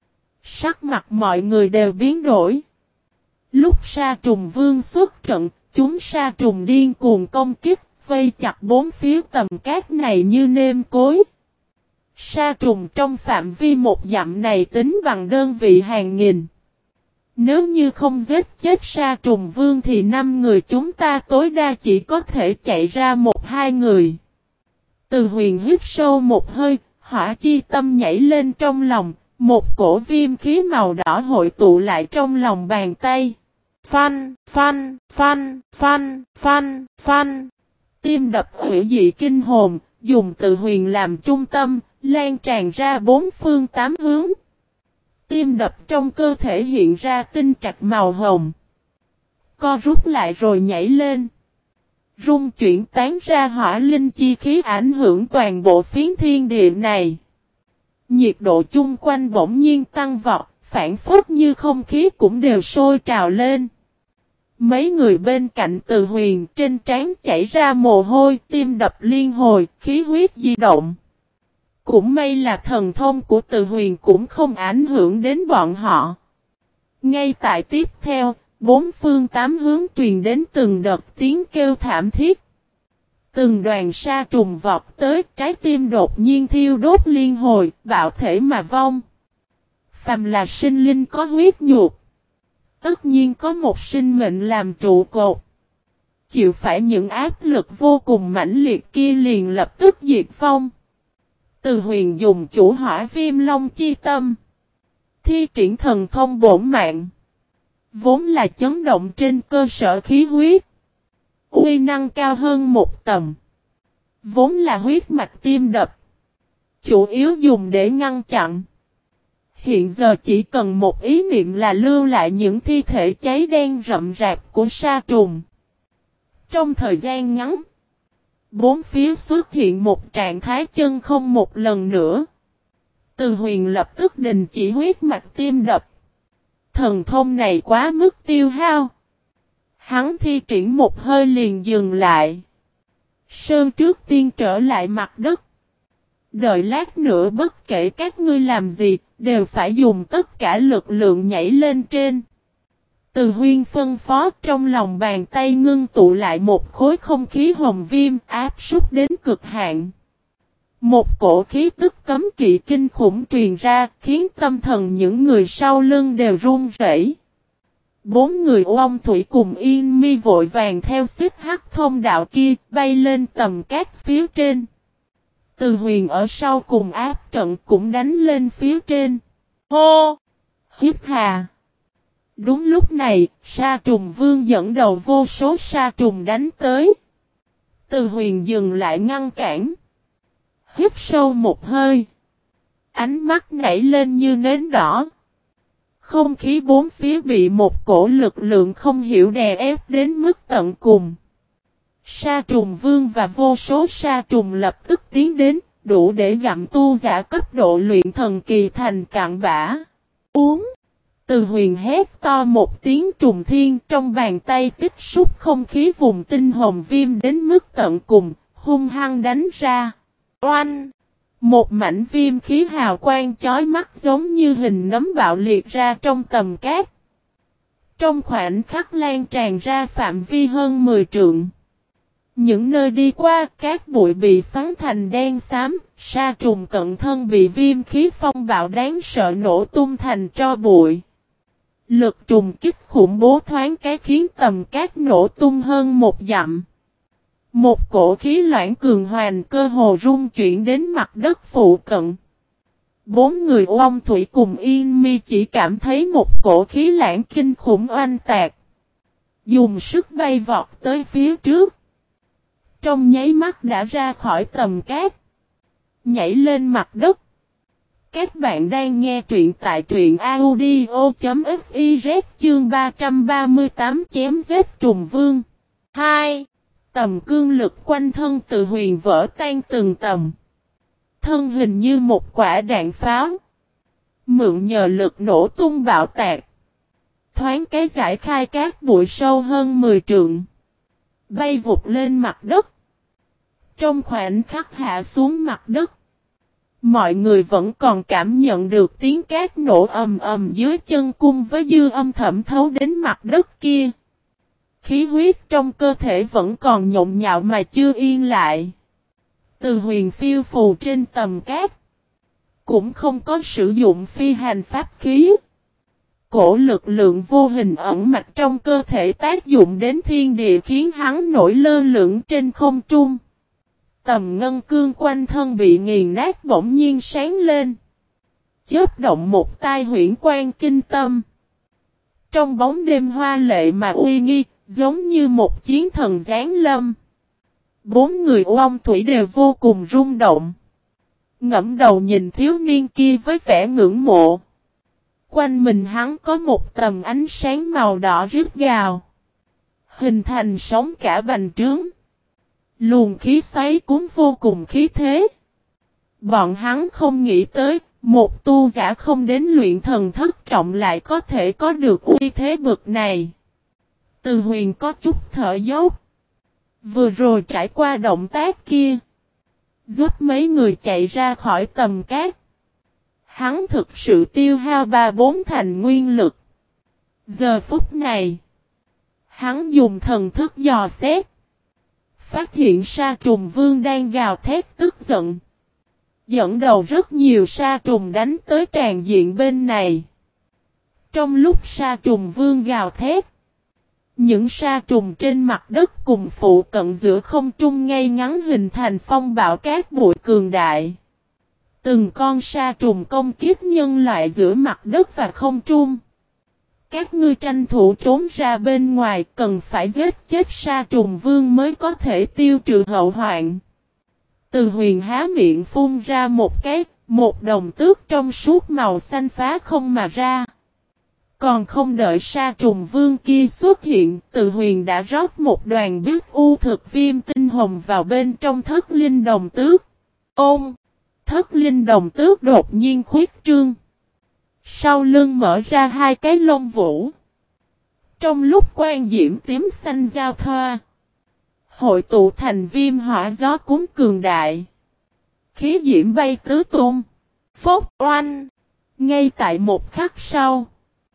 Sắc mặt mọi người đều biến đổi. Lúc sa trùng vương xuất trận, chúng sa trùng điên cuồng công kích, vây chặt bốn phía tầm cát này như nêm cối. Sa trùng trong phạm vi một dặm này tính bằng đơn vị hàng nghìn. Nếu như không giết chết sa trùng vương thì năm người chúng ta tối đa chỉ có thể chạy ra một hai người. Từ Huyền hít sâu một hơi, hỏa chi tâm nhảy lên trong lòng, một cổ viêm khí màu đỏ hội tụ lại trong lòng bàn tay. Phanh, phanh, phanh, phanh, phanh, phanh. Tim đập hủy dị kinh hồn, dùng Từ Huyền làm trung tâm, lan tràn ra bốn phương tám hướng. Tim đập trong cơ thể hiện ra tinh trạch màu hồng. Co rút lại rồi nhảy lên. Rung chuyển tán ra hỏa linh chi khí ảnh hưởng toàn bộ phiến thiên địa này. Nhiệt độ chung quanh bỗng nhiên tăng vọt, phản phất như không khí cũng đều sôi trào lên. Mấy người bên cạnh Từ Huyền trên trán chảy ra mồ hôi, tim đập liên hồi, khí huyết di động. Cũng may là thần thông của Từ Huyền cũng không ảnh hưởng đến bọn họ. Ngay tại tiếp theo, bốn phương tám hướng truyền đến từng đợt tiếng kêu thảm thiết. Từng đoàn sa trùng vọt tới, trái tim đột nhiên thiêu đốt liên hồi, bạo thể mà vong. Phàm là sinh linh có huyết nhục, tất nhiên có một sinh mệnh làm trụ cột. Chịu phải những áp lực vô cùng mãnh liệt kia liền lập tức diệt vong. Từ Huyền dùng chủ hỏa viêm long chi tâm, thi triển thần thông bổn mạng. Vốn là chấn động trên cơ sở khí huyết. Uy năng cao hơn một tầm. Vốn là huyết mạch tim đập. Chủ yếu dùng để ngăn chặn. Hiện giờ chỉ cần một ý niệm là lưu lại những thi thể cháy đen rậm rạp của sa trùng. Trong thời gian ngắn, bốn phía xuất hiện một trạng thái chân không một lần nữa. Từ Huyền lập tức đình chỉ huyết mạch tim đập. Thần thông này quá mức tiêu hao. Hắn thi triển một hơi liền dừng lại. Sơn trước tiên trở lại mặt đất. Đợi lát nữa bất kể các ngươi làm gì, đều phải dùng tất cả lực lượng nhảy lên trên. Từ Huyên phân phó, trong lòng bàn tay ngưng tụ lại một khối không khí hồng viêm áp súc đến cực hạn. Một cổ khí tức cấm kỵ kinh khủng truyền ra, khiến tâm thần những người sau lưng đều run rẩy. Bốn người Oông Thủy cùng Yên Mi vội vàng theo xích hắc thông đạo kia, bay lên tầm cát phía trên. Từ Huyền ở sau cùng áp trận cũng đánh lên phía trên. Hô! Hít hà! Đúng lúc này, sa trùng vương dẫn đầu vô số sa trùng đánh tới. Từ Huyền dừng lại ngăn cản. Hít sâu một hơi. Ánh mắt nảy lên như nến đỏ. Không khí bốn phía bị một cổ lực lượng không hiểu đè ép đến mức tận cùng. Sa trùng vương và vô số sa trùng lập tức tiến đến, đủ để gặm tu giả cấp độ luyện thần kỳ thành cạn bã. Uống! Từ Huyền hét to một tiếng trùng thiên, trong bàn tay tích xúc không khí vùng tinh hồng viêm đến mức tận cùng, hung hăng đánh ra. Oanh! Một mảnh viêm khí hào quang chói mắt giống như hình nấm bạo liệt ra trong tầm cát. Trong khoảnh khắc lan tràn ra phạm vi hơn mười trượng. Những nơi đi qua, cát bụi bị xoắn thành đen xám, sa trùng cận thân bị viêm khí phong bạo đáng sợ nổ tung thành tro bụi. Lực trùng kích khủng bố thoáng cái khiến tầm cát nổ tung hơn một dặm. Một cổ khí loãng cường hoành cơ hồ rung chuyển đến mặt đất phụ cận. Bốn người Oông Thủy cùng Yên Mi chỉ cảm thấy một cổ khí lãng kinh khủng oanh tạc. Dùng sức bay vọt tới phía trước. Trong nháy mắt đã ra khỏi tầm cát. Nhảy lên mặt đất. Các bạn đang nghe truyện tại truyện audio.fiz chương ba trăm ba mươi tám chém giết trùng vương. hai. Tầm cương lực quanh thân Từ Huyền vỡ tan từng tầm. Thân hình như một quả đạn pháo. Mượn nhờ lực nổ tung bạo tạc. Thoáng cái giải khai cát bụi sâu hơn mười trượng. Bay vụt lên mặt đất. Trong khoảnh khắc hạ xuống mặt đất. Mọi người vẫn còn cảm nhận được tiếng cát nổ ầm ầm dưới chân cung với dư âm thẩm thấu đến mặt đất kia. Khí huyết trong cơ thể vẫn còn nhộn nhạo mà chưa yên lại. Từ Huyền phiêu phù trên tầm cát. Cũng không có sử dụng phi hành pháp khí. Cổ lực lượng vô hình ẩn mạch trong cơ thể tác dụng đến thiên địa khiến hắn nổi lơ lửng trên không trung. Tầm ngân cương quanh thân bị nghiền nát bỗng nhiên sáng lên. Chớp động một tai huyễn quan kinh tâm. Trong bóng đêm hoa lệ mà uy nghi, giống như một chiến thần giáng lâm. Bốn người Oông Thủy đều vô cùng rung động. Ngẫm đầu nhìn thiếu niên kia với vẻ ngưỡng mộ. Quanh mình hắn có một tầm ánh sáng màu đỏ rít gào, hình thành sóng cả bành trướng. Luồng khí xoáy cuốn vô cùng khí thế. Bọn hắn không nghĩ tới, một tu giả không đến luyện thần thất trọng lại có thể có được uy thế bực này. Từ Huyền có chút thở dốc. Vừa rồi trải qua động tác kia, giúp mấy người chạy ra khỏi tầm cát. Hắn thực sự tiêu hao ba bốn thành nguyên lực. Giờ phút này, hắn dùng thần thức dò xét, phát hiện sa trùng vương đang gào thét tức giận, dẫn đầu rất nhiều sa trùng đánh tới tràn diện bên này. Trong lúc sa trùng vương gào thét, những sa trùng trên mặt đất cùng phụ cận giữa không trung ngay ngắn hình thành phong bạo cát bụi cường đại. Từng con sa trùng công kích nhân loại giữa mặt đất và không trung. Các ngươi tranh thủ trốn ra bên ngoài, cần phải giết chết sa trùng vương mới có thể tiêu trừ hậu hoạn. Từ Huyền há miệng phun ra một cái, một đồng tước trong suốt màu xanh phá không mà ra. Còn không đợi sa trùng vương kia xuất hiện, Từ Huyền đã rót một đoàn biết u thực viêm tinh hồng vào bên trong thất linh đồng tước. Ôm! Thất linh đồng tước đột nhiên khuyết trương. Sau lưng mở ra hai cái lông vũ. Trong lúc quan diễm tím xanh giao thoa, hội tụ thành viêm hỏa gió cuốn cường đại. Khí diễm bay tứ tung. Phốc oanh! Ngay tại một khắc sau,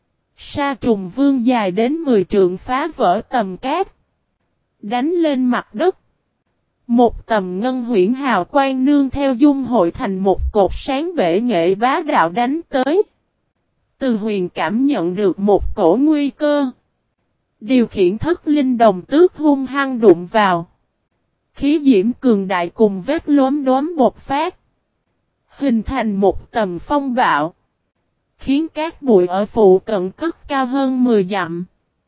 sa trùng vương dài đến mười trượng phá vỡ tầm cát, đánh lên mặt đất. Một tầm ngân huyễn hào quang nương theo dung hội thành một cột sáng bể nghệ bá đạo đánh tới. Từ Huyền cảm nhận được một cổ nguy cơ. Điều khiển thất linh đồng tước hung hăng đụng vào. Khí diễm cường đại cùng vết lốm đốm bột phát, hình thành một tầm phong bạo, khiến các bụi ở phụ cận cất cao hơn mười dặm.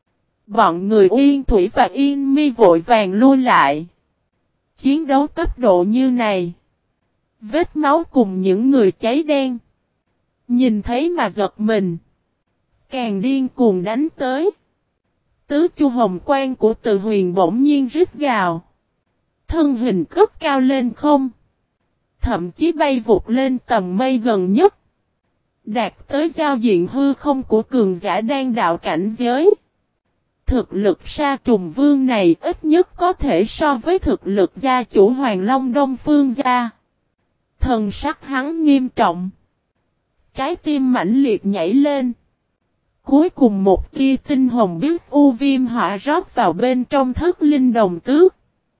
Bọn người Uyên Thủy và Yên Mi vội vàng lui lại. Chiến đấu cấp độ như này, vết máu cùng những người cháy đen, nhìn thấy mà giật mình, càng điên cuồng đánh tới. Tứ chu hồng quang của Từ Huyền bỗng nhiên rít gào, thân hình cất cao lên không, thậm chí bay vụt lên tầm mây gần nhất, đạt tới giao diện hư không của cường giả đan đạo cảnh giới. Thực lực sa trùng vương này ít nhất có thể so với thực lực gia chủ Hoàng Long Đông Phương gia. Thần sắc hắn nghiêm trọng, trái tim mãnh liệt nhảy lên. Cuối cùng một tia tinh hồng biết u viêm hỏa rót vào bên trong thất linh đồng tước.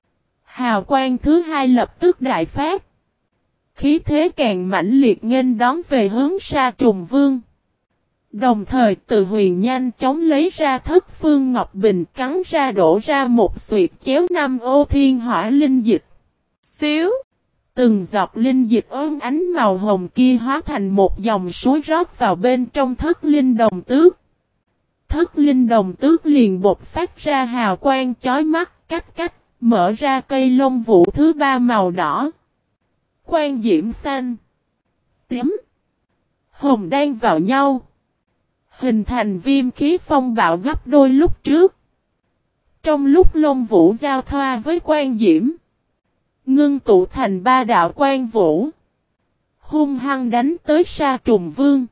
Hào quang thứ hai lập tức đại phát. Khí thế càng mãnh liệt nghênh đón về hướng sa trùng vương. Đồng thời Từ Huyền nhanh chóng lấy ra thất phương ngọc bình cắn ra đổ ra một xuyệt chéo năm ô thiên hỏa linh dịch. Xíu! Từng giọt linh dịch ốm ánh màu hồng kia hóa thành một dòng suối rót vào bên trong thất linh đồng tước. Thất linh đồng tước liền bột phát ra hào quang chói mắt, cách cách, mở ra cây lông vũ thứ ba màu đỏ. Quang diễm xanh, tím, hồng đan vào nhau, hình thành viêm khí phong bạo gấp đôi lúc trước. Trong lúc lông vũ giao thoa với quang diễm, ngưng tụ thành ba đạo quang vũ, hung hăng đánh tới sa trùng vương.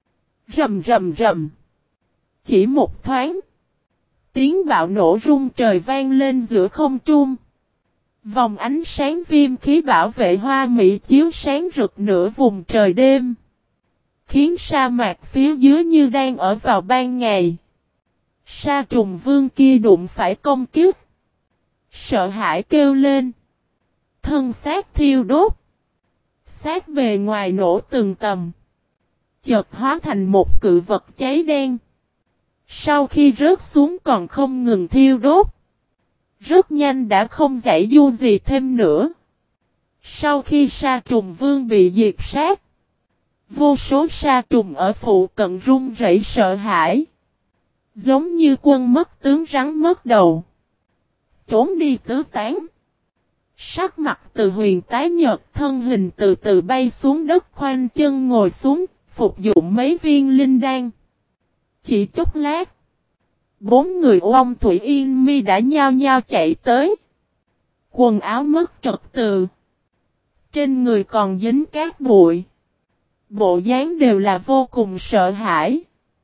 Rầm rầm rầm. Chỉ một thoáng, tiếng bạo nổ rung trời vang lên giữa không trung. Vòng ánh sáng viêm khí bảo vệ hoa mỹ chiếu sáng rực nửa vùng trời đêm, khiến sa mạc phía dưới như đang ở vào ban ngày. Sa trùng vương kia đụng phải công kích, sợ hãi kêu lên, thân xác thiêu đốt, xác bề ngoài nổ từng tầm, chợt hóa thành một cự vật cháy đen. Sau khi rớt xuống còn không ngừng thiêu đốt, rất nhanh đã không giải du gì thêm nữa. Sau khi sa trùng vương bị diệt sát, vô số sa trùng ở phụ cận run rẩy sợ hãi, giống như quân mất tướng rắn mất đầu, trốn đi tứ tán. Sắc mặt Từ Huyền tái nhợt, thân hình từ từ bay xuống đất, khoanh chân ngồi xuống, phục dụng mấy viên linh đan. Chỉ chốc lát, bốn người Ông Thủy Yên Mi đã nhao nhao chạy tới. Quần áo mất trật tự, trên người còn dính cát bụi. Bộ dáng đều là vô cùng sợ hãi.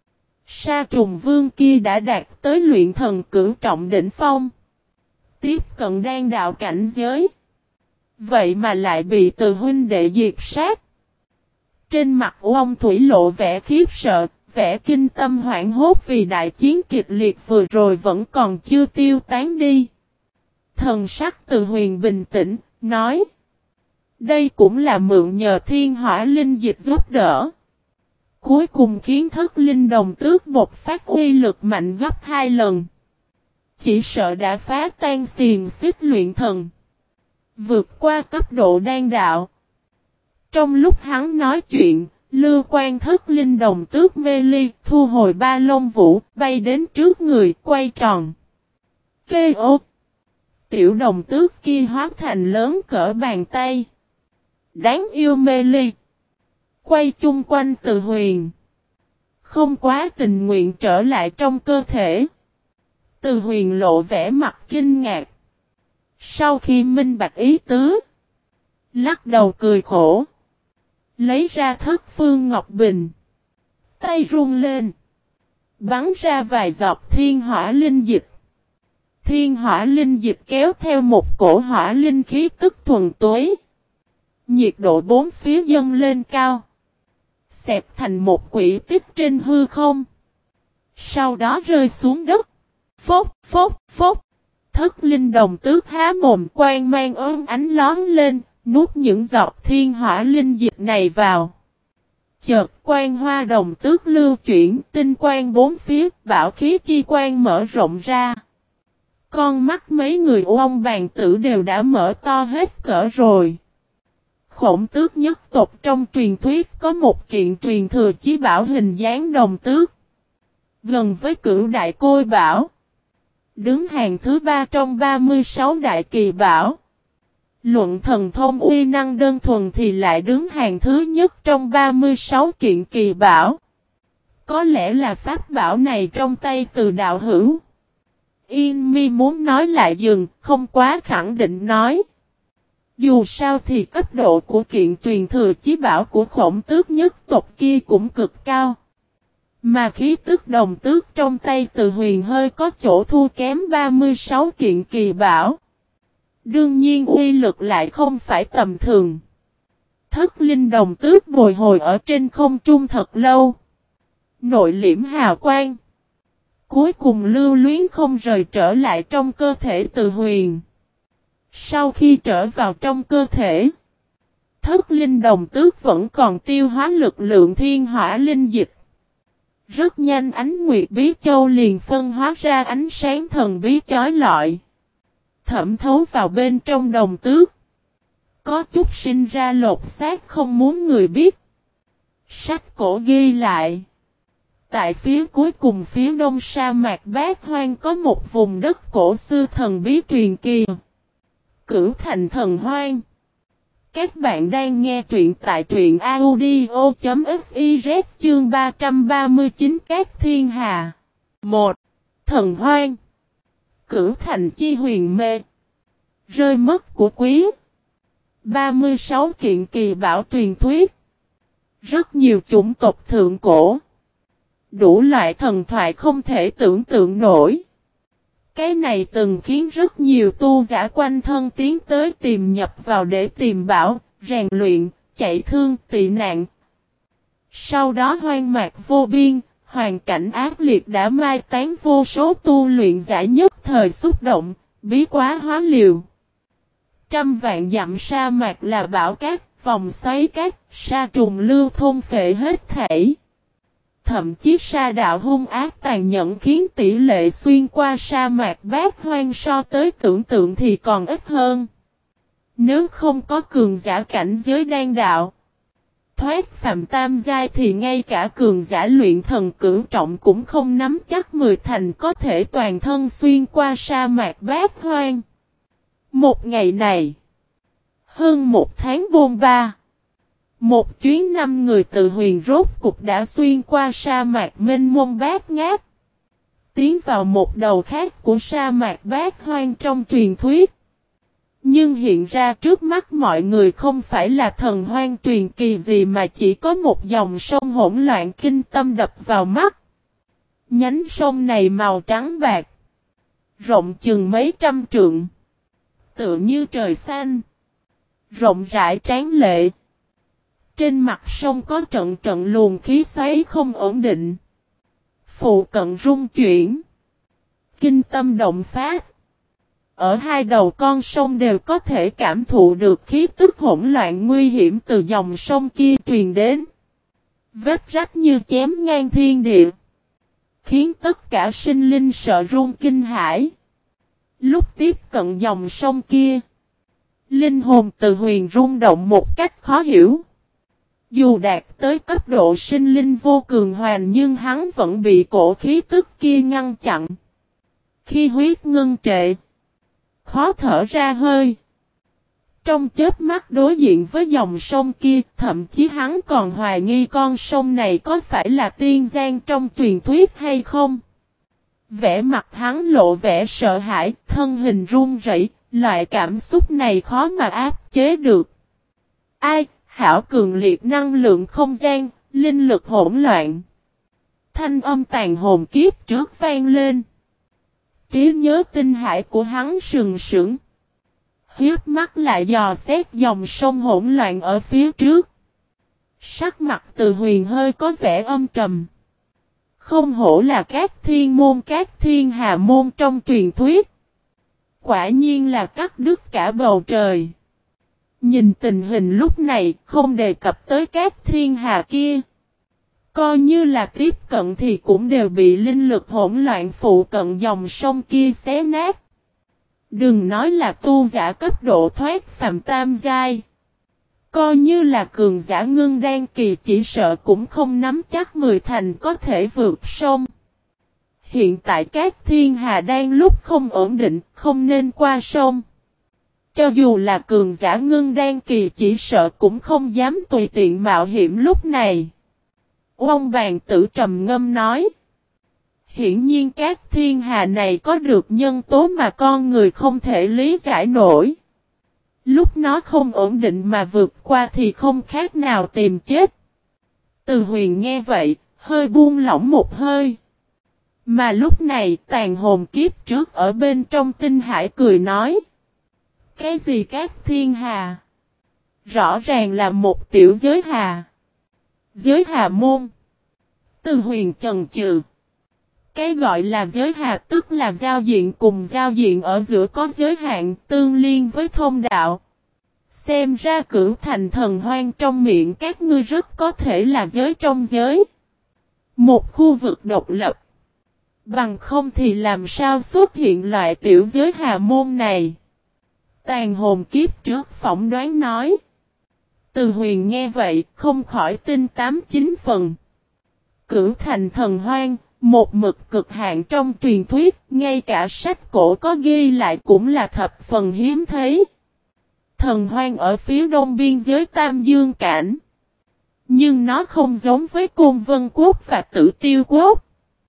Sa trùng vương kia đã đạt tới luyện thần cửu trọng đỉnh phong, tiếp cận đan đạo cảnh giới. Vậy mà lại bị Từ huynh đệ diệt sát. Trên mặt Ông Thủy lộ vẻ khiếp sợ, vẻ kinh tâm hoảng hốt vì đại chiến kịch liệt vừa rồi vẫn còn chưa tiêu tán đi. Thần sắc Từ Huyền bình tĩnh, nói: đây cũng là mượn nhờ thiên hỏa linh dịch giúp đỡ. Cuối cùng khiến Thất Linh Đồng Tước bộc phát uy lực mạnh gấp hai lần. Chỉ sợ đã phá tan xiềng xích luyện thần, vượt qua cấp độ đan đạo. Trong lúc hắn nói chuyện, lưu quan Thất Linh Đồng Tước mê ly, thu hồi ba lông vũ, bay đến trước người, quay tròn. Kê ô! Tiểu đồng tước kia hóa thành lớn cỡ bàn tay. Đáng yêu mê ly. Quay chung quanh Từ Huyền. Không quá tình nguyện trở lại trong cơ thể. Từ Huyền lộ vẻ mặt kinh ngạc. Sau khi minh bạch ý tứ, lắc đầu cười khổ. Lấy ra Thất Phương Ngọc Bình. Tay run lên, bắn ra vài giọt thiên hỏa linh dịch. Thiên hỏa linh dịch kéo theo một cổ hỏa linh khí tức thuần túy. Nhiệt độ bốn phía dâng lên cao, xẹp thành một quỹ tích trên hư không. Sau đó rơi xuống đất. Phốc, phốc, phốc. Thất Linh Đồng Tước há mồm, quang mang ốm ánh lón lên, nuốt những giọt thiên hỏa linh dịch này vào. Chợt quang hoa đồng tước lưu chuyển, tinh quang bốn phía, bảo khí chi quang mở rộng ra. Con mắt mấy người Ông bàn tử đều đã mở to hết cỡ rồi. Khổng tước nhất tộc trong truyền thuyết có một kiện truyền thừa chí bảo hình dáng đồng tước, gần với Cửu Đại Côi Bảo, đứng hàng thứ ba trong ba mươi sáu đại kỳ bảo. Luận thần thông uy năng đơn thuần thì lại đứng hàng thứ nhất trong ba mươi sáu kiện kỳ bảo. Có lẽ là pháp bảo này trong tay Từ đạo hữu. Yên Mi muốn nói lại dừng, không quá khẳng định nói. Dù sao thì cấp độ của kiện truyền thừa chí bảo của Khổng tước nhất tộc kia cũng cực cao. Mà khí tức đồng tước trong tay Từ Huyền hơi có chỗ thua kém ba mươi sáu kiện kỳ bảo. Đương nhiên uy lực lại không phải tầm thường. Thất Linh Đồng Tước bồi hồi ở trên không trung thật lâu. Nội liễm hào quang. Cuối cùng lưu luyến không rời trở lại trong cơ thể Từ Huyền. Sau khi trở vào trong cơ thể, Thất Linh Đồng Tước vẫn còn tiêu hóa lực lượng thiên hỏa linh dịch. Rất nhanh ánh nguyệt bí châu liền phân hóa ra ánh sáng thần bí chói lọi, thẩm thấu vào bên trong đồng tước. Có chút sinh ra lột xác không muốn người biết. Sách cổ ghi lại. Tại phía cuối cùng phía đông sa mạc Bát Hoang có một vùng đất cổ xưa thần bí truyền kỳ. Cửu Thành Thần Hoang. Các bạn đang nghe truyện tại truyện audio chấm fiz chương ba trăm ba mươi chín Các Thiên Hà. một. Thần Hoang. Cửu Thành chi huyền mê. Rơi mất của quý. ba mươi sáu kiện kỳ bảo truyền thuyết. Rất nhiều chủng tộc thượng cổ. Đủ loại thần thoại không thể tưởng tượng nổi. Cái này từng khiến rất nhiều tu giả quanh thân tiến tới tìm nhập vào để tìm bảo, rèn luyện, chạy thương, tị nạn. Sau đó hoang mạc vô biên, hoàn cảnh ác liệt đã mai tán vô số tu luyện giả nhất thời xúc động, bí quá hóa liều. Trăm vạn dặm sa mạc là bão cát, vòng xoáy cát, sa trùng lưu thôn phệ hết thảy. Thậm chí sa đạo hung ác tàn nhẫn khiến tỷ lệ xuyên qua sa mạc Bát Hoang so tới tưởng tượng thì còn ít hơn. Nếu không có cường giả cảnh giới đan đạo, thoát phàm tam giai thì ngay cả cường giả luyện thần cửu trọng cũng không nắm chắc mười thành có thể toàn thân xuyên qua sa mạc Bát Hoang. Một ngày này, hơn một tháng bôn ba, Một chuyến năm người từ Huyền rốt cục đã xuyên qua sa mạc mênh mông bát ngát, tiến vào một đầu khác của sa mạc bát hoang trong truyền thuyết. Nhưng hiện ra trước mắt mọi người không phải là thần hoang truyền kỳ gì mà chỉ có một dòng sông hỗn loạn kinh tâm đập vào mắt. Nhánh sông này màu trắng bạc, rộng chừng mấy trăm trượng, tựa như trời xanh, rộng rãi tráng lệ. Trên mặt sông có trận trận luồng khí xoáy không ổn định, phụ cận rung chuyển, kinh tâm động phát. Ở hai đầu con sông đều có thể cảm thụ được khí tức hỗn loạn nguy hiểm từ dòng sông kia truyền đến. Vết rách như chém ngang thiên địa, khiến tất cả sinh linh sợ run kinh hãi. Lúc tiếp cận dòng sông kia, linh hồn từ Huyền rung động một cách khó hiểu. Dù đạt tới cấp độ sinh linh vô cường hoàn nhưng hắn vẫn bị cổ khí tức kia ngăn chặn. Khi huyết ngưng trệ, khó thở ra hơi. Trong chớp mắt đối diện với dòng sông kia, thậm chí hắn còn hoài nghi con sông này có phải là tiên giang trong truyền thuyết hay không. Vẻ mặt hắn lộ vẻ sợ hãi, thân hình run rẩy, loại cảm xúc này khó mà áp chế được. Ai, hảo cường liệt năng lượng không gian, linh lực hỗn loạn. Thanh âm tàn hồn kiếp trước vang lên. Trí nhớ tinh hải của hắn sừng sững. Hiếp mắt lại dò xét dòng sông hỗn loạn ở phía trước. Sắc mặt Từ Huyền hơi có vẻ âm trầm. Không hổ là các thiên môn các thiên hà môn trong truyền thuyết. Quả nhiên là cắt đứt cả bầu trời. Nhìn tình hình lúc này không đề cập tới các thiên hà kia. Coi như là tiếp cận thì cũng đều bị linh lực hỗn loạn phụ cận dòng sông kia xé nát. Đừng nói là tu giả cấp độ thoát phàm tam giai. Coi như là cường giả ngưng đan kỳ chỉ sợ cũng không nắm chắc mười thành có thể vượt sông. Hiện tại các thiên hà đang lúc không ổn định, không nên qua sông. Cho dù là cường giả ngưng đan kỳ chỉ sợ cũng không dám tùy tiện mạo hiểm lúc này. Ông bàn tử trầm ngâm nói. Hiển nhiên các thiên hà này có được nhân tố mà con người không thể lý giải nổi. Lúc nó không ổn định mà vượt qua thì không khác nào tìm chết. Từ Huyền nghe vậy, hơi buông lỏng một hơi. Mà lúc này tàn hồn kiếp trước ở bên trong tinh hải cười nói. Cái gì các thiên hà? Rõ ràng là một tiểu giới hà. Giới hà môn. Từ Huyền chần chừ. Cái gọi là giới hà tức là giao diện cùng giao diện ở giữa có giới hạn tương liên với thông đạo. Xem ra Cửu Thành thần hoang trong miệng các ngươi rất có thể là giới trong giới. Một khu vực độc lập. Bằng không thì làm sao xuất hiện loại tiểu giới hà môn này. Tàn hồn kiếp trước phỏng đoán nói. Từ Huyền nghe vậy không khỏi tin tám chín phần. Cửu Thành thần hoang, một mực cực hạn trong truyền thuyết, ngay cả sách cổ có ghi lại cũng là thập phần hiếm thấy. Thần hoang ở phía đông biên giới Tam Dương Cảnh. Nhưng nó không giống với Côn Vân Quốc và Tử Tiêu Quốc.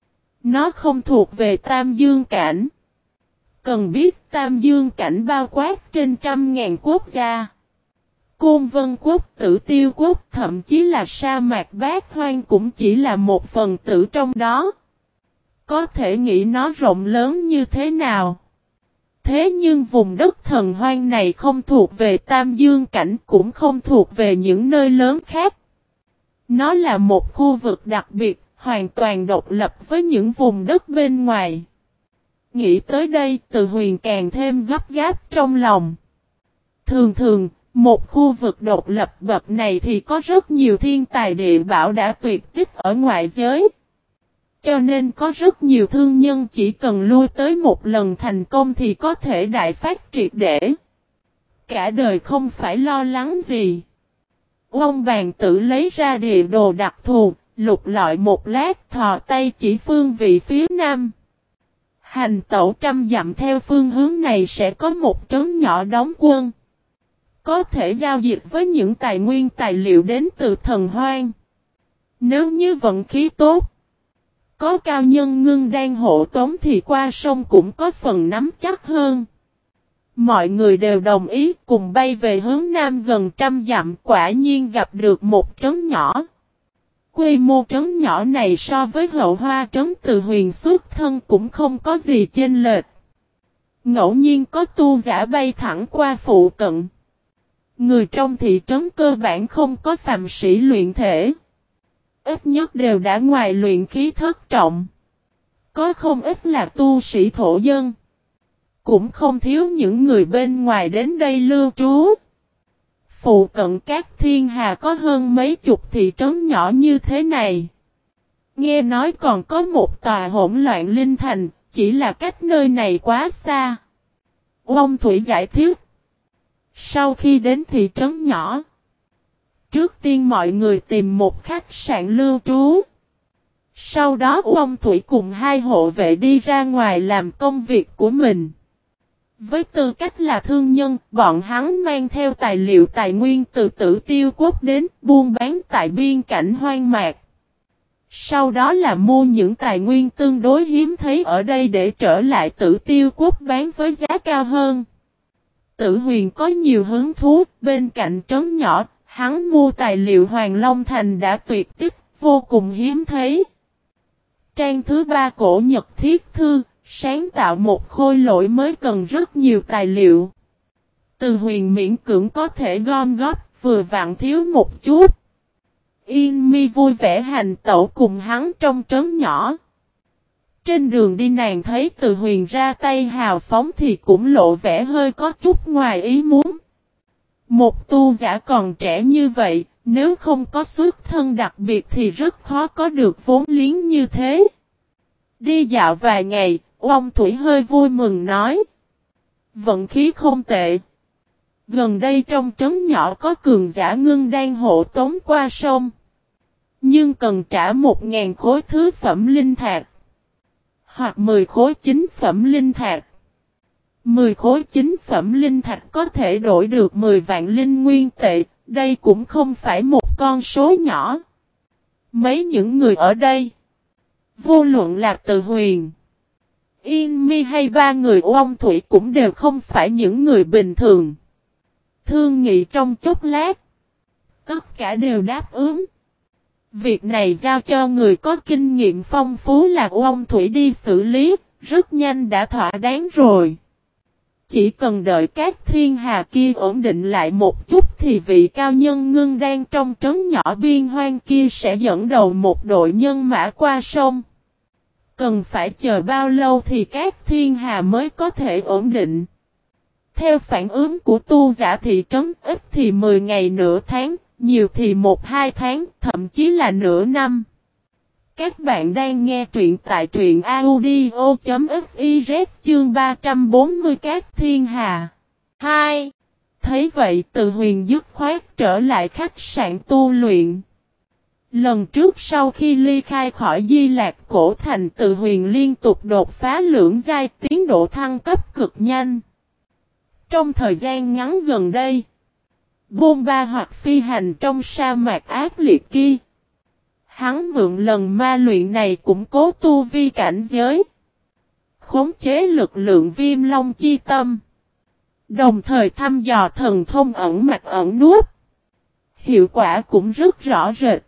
Nó không thuộc về Tam Dương Cảnh. Cần biết Tam Dương Cảnh bao quát trên trăm ngàn quốc gia. Côn Vân Quốc, Tử Tiêu Quốc, thậm chí là sa mạc Bát Hoang cũng chỉ là một phần tử trong đó. Có thể nghĩ nó rộng lớn như thế nào. Thế nhưng vùng đất thần hoang này không thuộc về Tam Dương Cảnh cũng không thuộc về những nơi lớn khác. Nó là một khu vực đặc biệt, hoàn toàn độc lập với những vùng đất bên ngoài. Nghĩ tới đây, Từ Huyền càng thêm gấp gáp trong lòng. Thường thường, một khu vực độc lập bậc này thì có rất nhiều thiên tài địa bảo đã tuyệt tích ở ngoại giới. Cho nên có rất nhiều thương nhân chỉ cần lui tới một lần thành công thì có thể đại phát triệt để. Cả đời không phải lo lắng gì. Ông bàn tử lấy ra địa đồ đặc thù, lục lọi một lát thò tay chỉ phương vị phía nam. Hành tẩu trăm dặm theo phương hướng này sẽ có một trấn nhỏ đóng quân. có thể giao dịch với những tài nguyên tài liệu đến từ thần hoang. Nếu như vận khí tốt, có cao nhân ngưng đang hộ tống thì qua sông cũng có phần nắm chắc hơn. Mọi người đều đồng ý cùng bay về hướng nam gần trăm dặm, quả nhiên gặp được một trấn nhỏ. Quy mô trấn nhỏ này so với Hậu Hoa trấn Từ Huyền xuất thân cũng không có gì chênh lệch. Ngẫu nhiên có tu giả bay thẳng qua phụ cận. Người trong thị trấn cơ bản không có phàm sĩ luyện thể. Ít nhất đều đã ngoài luyện khí thất trọng. Có không ít là tu sĩ thổ dân. Cũng không thiếu những người bên ngoài đến đây lưu trú. Phụ cận các thiên hà có hơn mấy chục thị trấn nhỏ như thế này. Nghe nói còn có một tòa hỗn loạn linh thành, chỉ là cách nơi này quá xa. Ông Thủy giải thích. Sau khi đến thị trấn nhỏ, trước tiên mọi người tìm một khách sạn lưu trú. Sau đó ông Thủy cùng hai hộ vệ đi ra ngoài làm công việc của mình. Với tư cách là thương nhân, bọn hắn mang theo tài liệu tài nguyên từ Tử Tiêu Quốc đến buôn bán tại biên cảnh hoang mạc. Sau đó là mua những tài nguyên tương đối hiếm thấy ở đây để trở lại Tử Tiêu Quốc bán với giá cao hơn. Tử Huyền có nhiều hứng thú, bên cạnh trấn nhỏ, hắn mua tài liệu Hoàng Long Thành đã tuyệt tích, vô cùng hiếm thấy. Trang thứ ba cổ Nhật Thiết Thư, sáng tạo một khôi lỗi mới cần rất nhiều tài liệu. Từ Huyền miễn cưỡng có thể gom góp, vừa vặn thiếu một chút. Yên Mi vui vẻ hành tẩu cùng hắn trong trấn nhỏ. Trên đường đi nàng thấy Từ Huyền ra tay hào phóng thì cũng lộ vẻ hơi có chút ngoài ý muốn. Một tu giả còn trẻ như vậy, nếu không có xuất thân đặc biệt thì rất khó có được vốn liếng như thế. Đi dạo vài ngày, ông Thủy hơi vui mừng nói. Vận khí không tệ. Gần đây trong trấn nhỏ có cường giả ngưng đang hộ tống qua sông. Nhưng cần trả một ngàn khối thứ phẩm linh thạch. Hoặc mười khối chính phẩm linh thạch. mười khối chính phẩm linh thạch có thể đổi được mười vạn linh nguyên tệ. Đây cũng không phải một con số nhỏ. Mấy những người ở đây, vô luận là Từ Huyền, Yên Mi hay ba người ông Thủy cũng đều không phải những người bình thường. Thương nghị trong chốc lát, tất cả đều đáp ứng. Việc này giao cho người có kinh nghiệm phong phú là ông Thủy đi xử lý, rất nhanh đã thỏa đáng rồi. Chỉ cần đợi các thiên hà kia ổn định lại một chút thì vị cao nhân ngưng đang trong trấn nhỏ biên hoang kia sẽ dẫn đầu một đội nhân mã qua sông. Cần phải chờ bao lâu thì các thiên hà mới có thể ổn định. Theo phản ứng của tu giả thị trấn, ít thì mười ngày nửa tháng, nhiều thì một hai tháng, thậm chí là nửa năm. Các bạn đang nghe truyện tại truyện audio chấm fiz chương ba trăm bốn mươi các thiên hà. hai. Thấy vậy Từ Huyền dứt khoát trở lại khách sạn tu luyện. Lần trước sau khi ly khai khỏi Di Lạc Cổ Thành, Từ Huyền liên tục đột phá lưỡng giai, tiến độ thăng cấp cực nhanh. Trong thời gian ngắn gần đây, bôn ba hoặc phi hành trong sa mạc ác liệt kia, hắn mượn lần ma luyện này củng cố tu vi cảnh giới, khống chế lực lượng Viêm Long chi tâm, đồng thời thăm dò thần thông ẩn mạch ẩn núp. Hiệu quả cũng rất rõ rệt.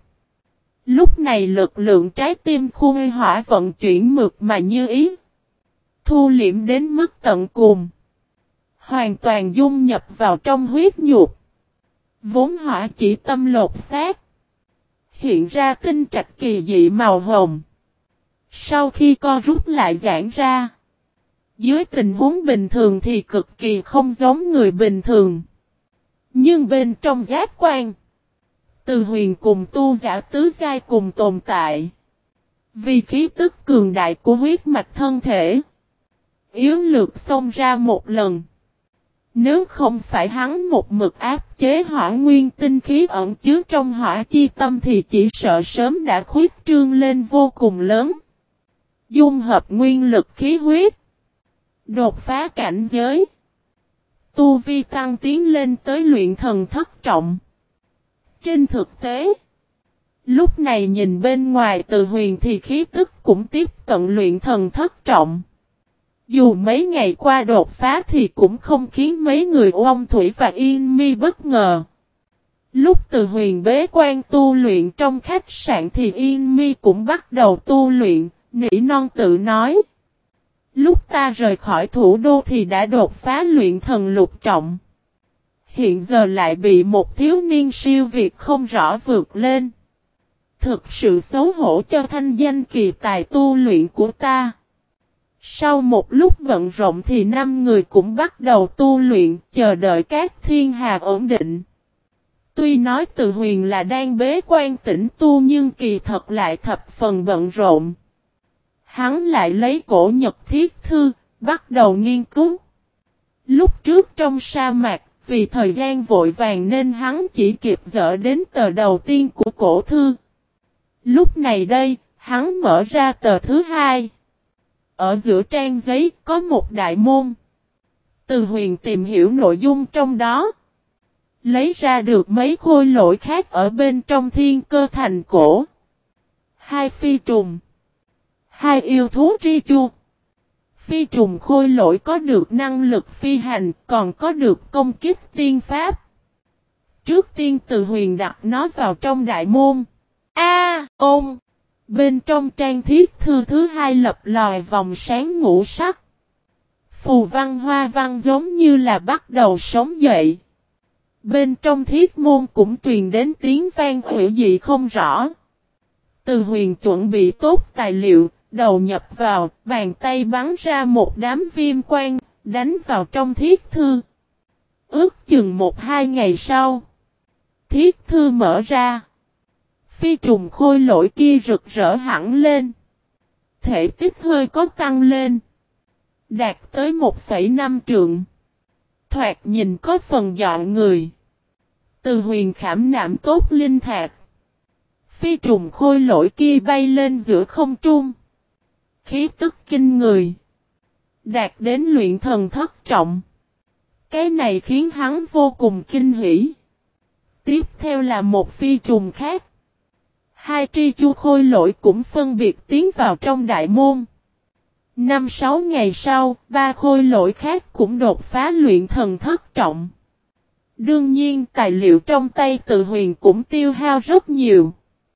Lúc này lực lượng trái tim khuê hỏa vận chuyển mượt mà như ý, thu liễm đến mức tận cùng, hoàn toàn dung nhập vào trong huyết nhục. Vốn hỏa chỉ tâm lột xác, hiện ra tinh trạch kỳ dị màu hồng. Sau khi co rút lại giãn ra, dưới tình huống bình thường thì cực kỳ không giống người bình thường. Nhưng bên trong giác quan, Từ Huyền cùng tu giả tứ giai cùng tồn tại. Vì khí tức cường đại của huyết mạch thân thể, yếu lược xông ra một lần. Nếu không phải hắn một mực áp chế hỏa nguyên tinh khí ẩn chứa trong hỏa chi tâm thì chỉ sợ sớm đã khuyết trương lên vô cùng lớn. Dung hợp nguyên lực khí huyết, đột phá cảnh giới. tu vi tăng tiến lên tới luyện thần thất trọng. Trên thực tế, lúc này nhìn bên ngoài Từ Huyền thì khí tức cũng tiếp cận luyện thần thất trọng. Dù mấy ngày qua đột phá thì cũng không khiến mấy người Ông Thủy và Yên Mi bất ngờ. Lúc Từ Huyền bế quan tu luyện trong khách sạn thì Yên Mi cũng bắt đầu tu luyện, nỉ non tự nói. Lúc ta rời khỏi thủ đô thì đã đột phá luyện thần lục trọng. Hiện giờ lại bị một thiếu niên siêu việt không rõ vượt lên. Thực sự xấu hổ cho thanh danh kỳ tài tu luyện của ta. Sau một lúc bận rộn thì năm người cũng bắt đầu tu luyện, chờ đợi các thiên hà ổn định. Tuy nói Từ Huyền là đang bế quan tĩnh tu nhưng kỳ thật lại thập phần bận rộn. Hắn lại lấy cổ nhật thiết thư, bắt đầu nghiên cứu. Lúc trước trong sa mạc, vì thời gian vội vàng nên hắn chỉ kịp dỡ đến tờ đầu tiên của cổ thư. Lúc này đây, hắn mở ra tờ thứ hai. Ở giữa trang giấy có một đại môn. Từ Huyền tìm hiểu nội dung trong đó. Lấy ra được mấy khôi lỗi khác ở bên trong thiên cơ thành cổ. Hai phi trùng. Hai yêu thú tri chu. Phi trùng khôi lỗi có được năng lực phi hành, còn có được công kích tiên pháp. Trước tiên Từ Huyền đặt nó vào trong đại môn. A, ôm. Bên trong trang thiết thư thứ hai lập lòi vòng sáng ngũ sắc. Phù văn hoa văn giống như là bắt đầu sống dậy. Bên trong thiết môn cũng truyền đến tiếng vang hữu dị không rõ. Từ Huyền chuẩn bị tốt tài liệu, đầu nhập vào, bàn tay bắn ra một đám viêm quang, đánh vào trong thiết thư. Ước chừng một hai ngày sau, thiết thư mở ra. Phi trùng khôi lỗi kia rực rỡ hẳn lên. Thể tích hơi có tăng lên. Đạt tới một phẩy năm trượng. Thoạt nhìn có phần dọn người. Từ Huyền khảm nạm tốt linh thạch. Phi trùng khôi lỗi kia bay lên giữa không trung. Khí tức kinh người. Đạt đến luyện thần thất trọng. Cái này khiến hắn vô cùng kinh hỉ. Tiếp theo là một phi trùng khác. Hai tri chu khôi lỗi cũng phân biệt tiến vào trong đại môn. Năm sáu ngày sau, ba khôi lỗi khác cũng đột phá luyện thần thất trọng. Đương nhiên tài liệu trong tay Từ Huyền cũng tiêu hao rất nhiều.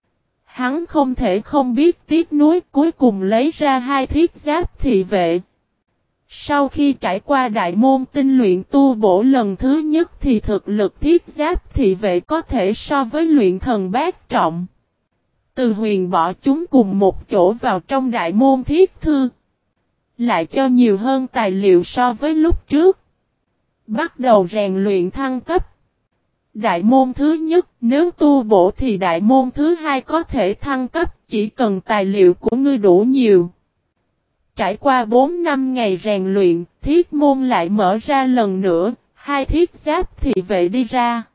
Hắn không thể không biết tiếc nuối, cuối cùng lấy ra hai thiết giáp thị vệ. Sau khi trải qua đại môn tinh luyện tu bổ lần thứ nhất thì thực lực thiết giáp thị vệ có thể so với luyện thần bát trọng. Từ Huyền bỏ chúng cùng một chỗ vào trong đại môn thiết thư. Lại cho nhiều hơn tài liệu so với lúc trước. Bắt đầu rèn luyện thăng cấp. Đại môn thứ nhất, nếu tu bổ thì đại môn thứ hai có thể thăng cấp, chỉ cần tài liệu của ngươi đủ nhiều. Trải qua bốn năm ngày rèn luyện, thiết môn lại mở ra lần nữa, hai thiết giáp thị vệ đi ra.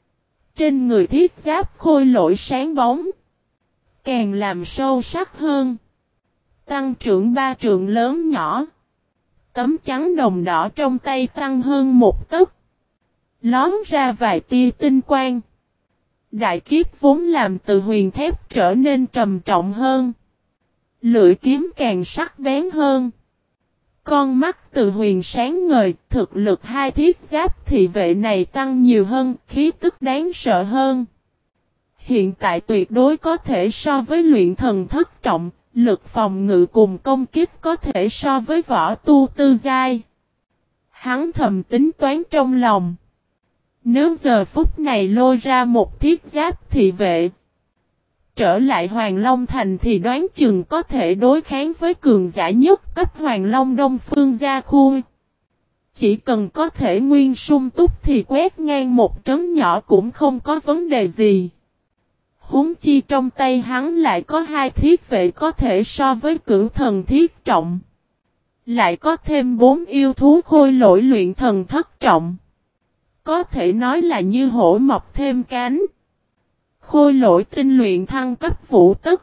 Trên người thiết giáp khôi lỗi sáng bóng. Càng làm sâu sắc hơn. Tăng trưởng ba trượng lớn nhỏ. Tấm trắng đồng đỏ trong tay tăng hơn một tấc. Lón ra vài tia tinh quang. Đại kiếp vốn làm Từ Huyền thép trở nên trầm trọng hơn. Lưỡi kiếm càng sắc bén hơn. Con mắt Từ Huyền sáng ngời, thực lực hai thiết giáp thị vệ này tăng nhiều hơn, khí tức đáng sợ hơn. Hiện tại tuyệt đối có thể so với luyện thần thất trọng, lực phòng ngự cùng công kích có thể so với võ tu tư giai. Hắn thầm tính toán trong lòng. Nếu giờ phút này lôi ra một thiết giáp thị vệ, trở lại Hoàng Long Thành thì đoán chừng có thể đối kháng với cường giả nhất cấp Hoàng Long Đông Phương Gia Khu. Chỉ cần có thể nguyên sung túc thì quét ngang một trấn nhỏ cũng không có vấn đề gì. Huống chi trong tay hắn lại có hai thiết vệ có thể so với cửu thần thiết trọng. Lại có thêm bốn yêu thú khôi lỗi luyện thần thất trọng. Có thể nói là như hổ mọc thêm cánh. Khôi lỗi tinh luyện thăng cấp vũ tức.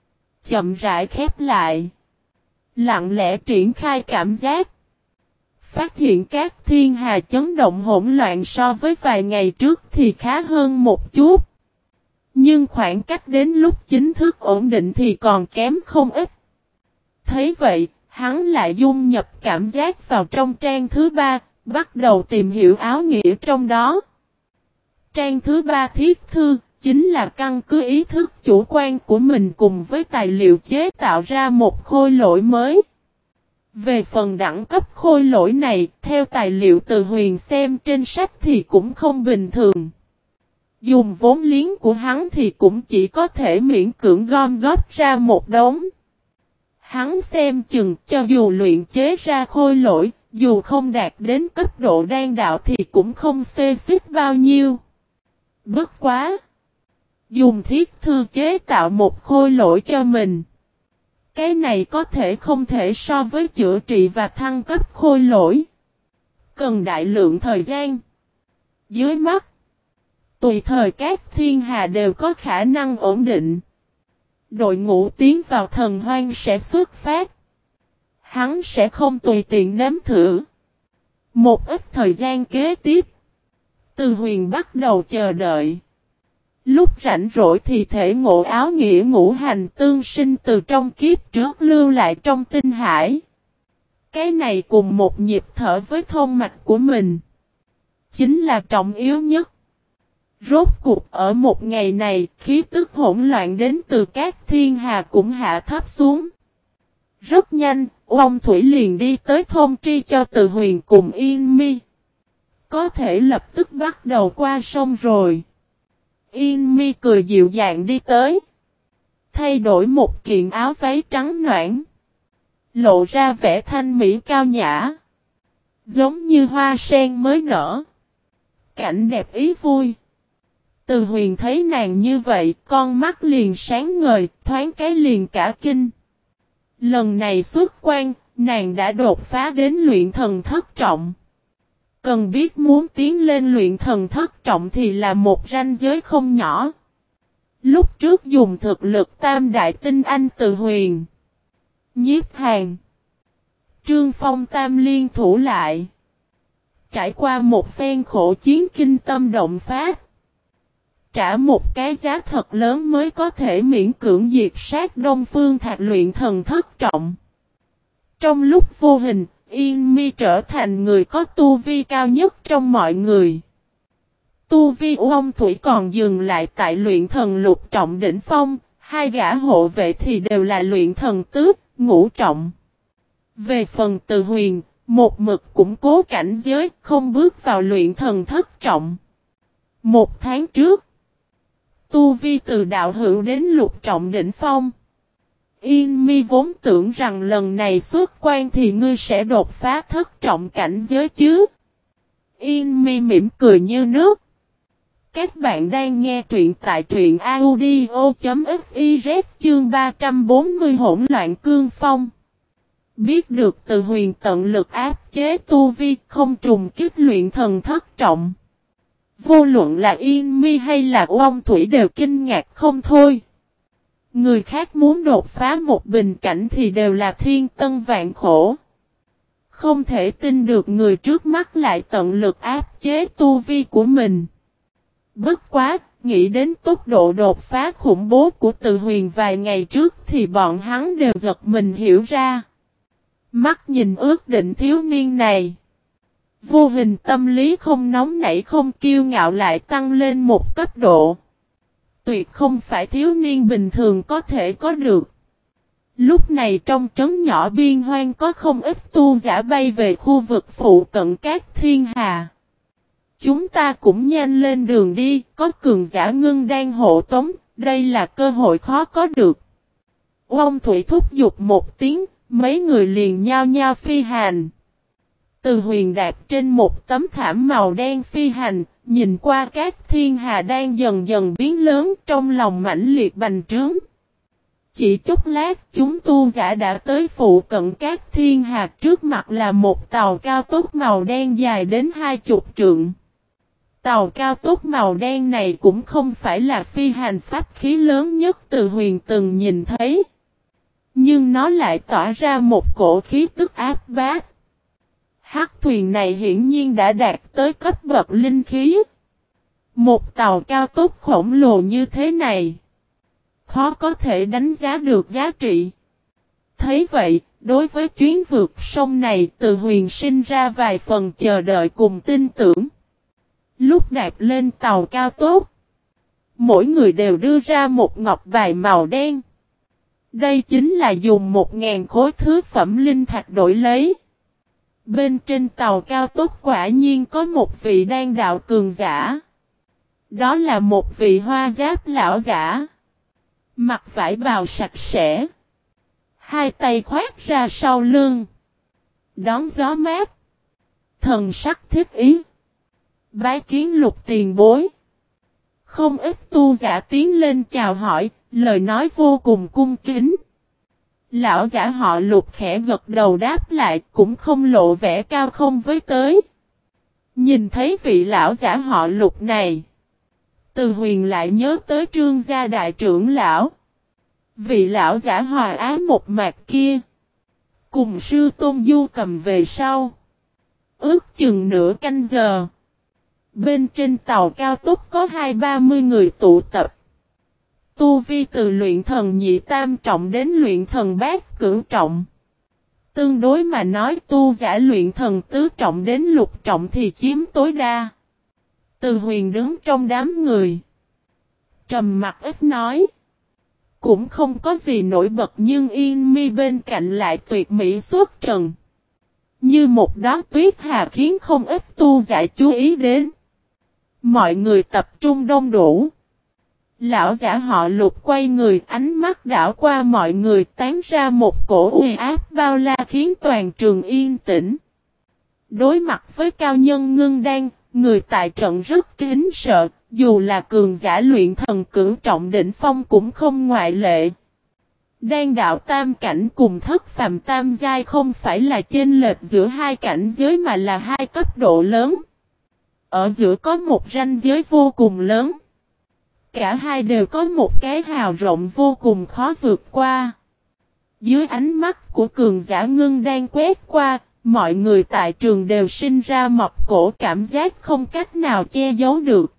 Chậm rãi khép lại. Lặng lẽ triển khai cảm giác. phát hiện các thiên hà chấn động hỗn loạn so với vài ngày trước thì khá hơn một chút. Nhưng khoảng cách đến lúc chính thức ổn định thì còn kém không ít. Thấy vậy, hắn lại dung nhập cảm giác vào trong trang thứ ba, bắt đầu tìm hiểu áo nghĩa trong đó. Trang thứ ba thiết thư, chính là căn cứ ý thức chủ quan của mình cùng với tài liệu chế tạo ra một khôi lỗi mới. Về phần đẳng cấp khôi lỗi này, theo tài liệu từ Huyền xem trên sách thì cũng không bình thường. Dùng vốn liếng của hắn thì cũng chỉ có thể miễn cưỡng gom góp ra một đống. Hắn xem chừng cho dù luyện chế ra khôi lỗi, dù không đạt đến cấp độ đan đạo thì cũng không xê xích bao nhiêu. Bất quá! Dùng thiết thư chế tạo một khôi lỗi cho mình. Cái này có thể không thể so với chữa trị và thăng cấp khôi lỗi. Cần đại lượng thời gian. Dưới mắt, tùy thời các thiên hà đều có khả năng ổn định. Đội ngũ tiến vào thần hoang sẽ xuất phát. Hắn sẽ không tùy tiện nếm thử. Một ít thời gian kế tiếp, Từ Huyền bắt đầu chờ đợi. Lúc rảnh rỗi thì thể ngộ áo nghĩa ngũ hành tương sinh từ trong kiếp trước lưu lại trong tinh hải. Cái này cùng một nhịp thở với thông mạch của mình, chính là trọng yếu nhất. Rốt cuộc ở một ngày này, khí tức hỗn loạn đến từ các thiên hà cũng hạ thấp xuống. Rất nhanh, Ông Thủy liền đi tới thông tri cho Từ Huyền cùng Yên Mi. Có thể lập tức bắt đầu qua sông rồi. Yên Mi cười dịu dàng đi tới. Thay đổi một kiện áo váy trắng noãn. Lộ ra vẻ thanh mỹ cao nhã. Giống như hoa sen mới nở. Cảnh đẹp ý vui. Từ Huyền thấy nàng như vậy, con mắt liền sáng ngời, thoáng cái liền cả kinh. Lần này xuất quan, nàng đã đột phá đến luyện thần thất trọng. Cần biết muốn tiến lên luyện thần thất trọng thì là một ranh giới không nhỏ. Lúc trước dùng thực lực tam đại tinh anh Từ Huyền, Nhiếp Hàn, Trương Phong tam liên thủ lại. Trải qua một phen khổ chiến kinh tâm động phát. Trả một cái giá thật lớn mới có thể miễn cưỡng diệt sát Đông Phương Thạc luyện thần thất trọng. Trong lúc vô hình, Yên Mi trở thành người có tu vi cao nhất trong mọi người. Tu vi Ông Thủy còn dừng lại tại luyện thần lục trọng đỉnh phong, hai gã hộ vệ thì đều là luyện thần tứ, ngũ trọng. Về phần Từ Huyền, một mực củng cố cảnh giới, không bước vào luyện thần thất trọng. Một tháng trước, tu vi từ đạo hữu đến lục trọng đỉnh phong. Yên Mi vốn tưởng rằng lần này xuất quan thì ngươi sẽ đột phá thất trọng cảnh giới chứ. Yên Mi mỉm cười như nước. Các bạn đang nghe truyện tại truyện audio chấm fiz chương ba trăm bốn mươi hỗn loạn cương phong. Biết được Từ Huyền tận lực áp chế tu vi không trùng kích luyện thần thất trọng. Vô luận là Yên Mi hay là Ông Thủy đều kinh ngạc không thôi. Người khác muốn đột phá một bình cảnh thì đều là thiên tân vạn khổ. Không thể tin được người trước mắt lại tận lực áp chế tu vi của mình. Bất quá, nghĩ đến tốc độ đột phá khủng bố của Từ Huyền vài ngày trước thì bọn hắn đều giật mình hiểu ra. Mắt nhìn ước định thiếu niên này. Vô hình tâm lý không nóng nảy không kiêu ngạo lại tăng lên một cấp độ. Tuyệt không phải thiếu niên bình thường có thể có được. Lúc này trong trấn nhỏ biên hoang có không ít tu giả bay về khu vực phụ cận các thiên hà. Chúng ta cũng nhanh lên đường đi, có cường giả ngưng đang hộ tống, đây là cơ hội khó có được. Ông Thủy thúc giục một tiếng, mấy người liền nhao nhao phi hành. Từ Huyền đạp trên một tấm thảm màu đen phi hành, nhìn qua các thiên hà đang dần dần biến lớn trong lòng mãnh liệt bành trướng. Chỉ chốc lát chúng tu giả đã tới phụ cận các thiên hà, trước mặt là một tàu cao tốc màu đen dài đến hai chục trượng. Tàu cao tốc màu đen này cũng không phải là phi hành pháp khí lớn nhất Từ Huyền từng nhìn thấy. Nhưng nó lại tỏa ra một cổ khí tức áp bát. Hắc thuyền này hiển nhiên đã đạt tới cấp bậc linh khí. Một tàu cao tốc khổng lồ như thế này, khó có thể đánh giá được giá trị. Thấy vậy, đối với chuyến vượt sông này, Từ Huyền sinh ra vài phần chờ đợi cùng tin tưởng. Lúc đạp lên tàu cao tốc, mỗi người đều đưa ra một ngọc bài màu đen. Đây chính là dùng một ngàn khối thứ phẩm linh thạch đổi lấy. Bên trên tàu cao tốc quả nhiên có một vị đan đạo cường giả. Đó là một vị hoa giáp lão giả. Mặc vải bào sạch sẽ. Hai tay khoét ra sau lưng. Đón gió mát. Thần sắc thiết ý. Bái kiến Lục tiền bối. Không ít tu giả tiến lên chào hỏi, lời nói vô cùng cung kính. Lão giả họ Lục khẽ gật đầu đáp lại, cũng không lộ vẻ cao không với tới. Nhìn thấy vị lão giả họ Lục này, Từ Huyền lại nhớ tới Trương gia đại trưởng lão. Vị lão giả hòa ái một mạc kia, cùng sư Tôn Du cầm về sau. Ước chừng nửa canh giờ. Bên trên tàu cao tốc có hai ba mươi người tụ tập. Tu vi từ luyện thần nhị tam trọng đến luyện thần bát cửu trọng. Tương đối mà nói tu giả luyện thần tứ trọng đến lục trọng thì chiếm tối đa. Từ Huyền đứng trong đám người, trầm mặt ít nói. Cũng không có gì nổi bật, nhưng Yên Mi bên cạnh lại tuyệt mỹ xuất trần. Như một đóa tuyết hà khiến không ít tu giả chú ý đến. Mọi người tập trung đông đủ. Lão giả họ Lục quay người, ánh mắt đảo qua mọi người, tán ra một cổ uy áp bao la khiến toàn trường yên tĩnh. Đối mặt với cao nhân ngưng đan, người tại trận rất kính sợ, dù là cường giả luyện thần cửu trọng đỉnh phong cũng không ngoại lệ. Đan đạo tam cảnh cùng thất phàm tam giai không phải là chênh lệch giữa hai cảnh giới mà là hai cấp độ lớn. Ở giữa có một ranh giới vô cùng lớn. Cả hai đều có một cái hào rộng vô cùng khó vượt qua. Dưới ánh mắt của cường giả ngưng đang quét qua, mọi người tại trường đều sinh ra một cổ cảm giác không cách nào che giấu được.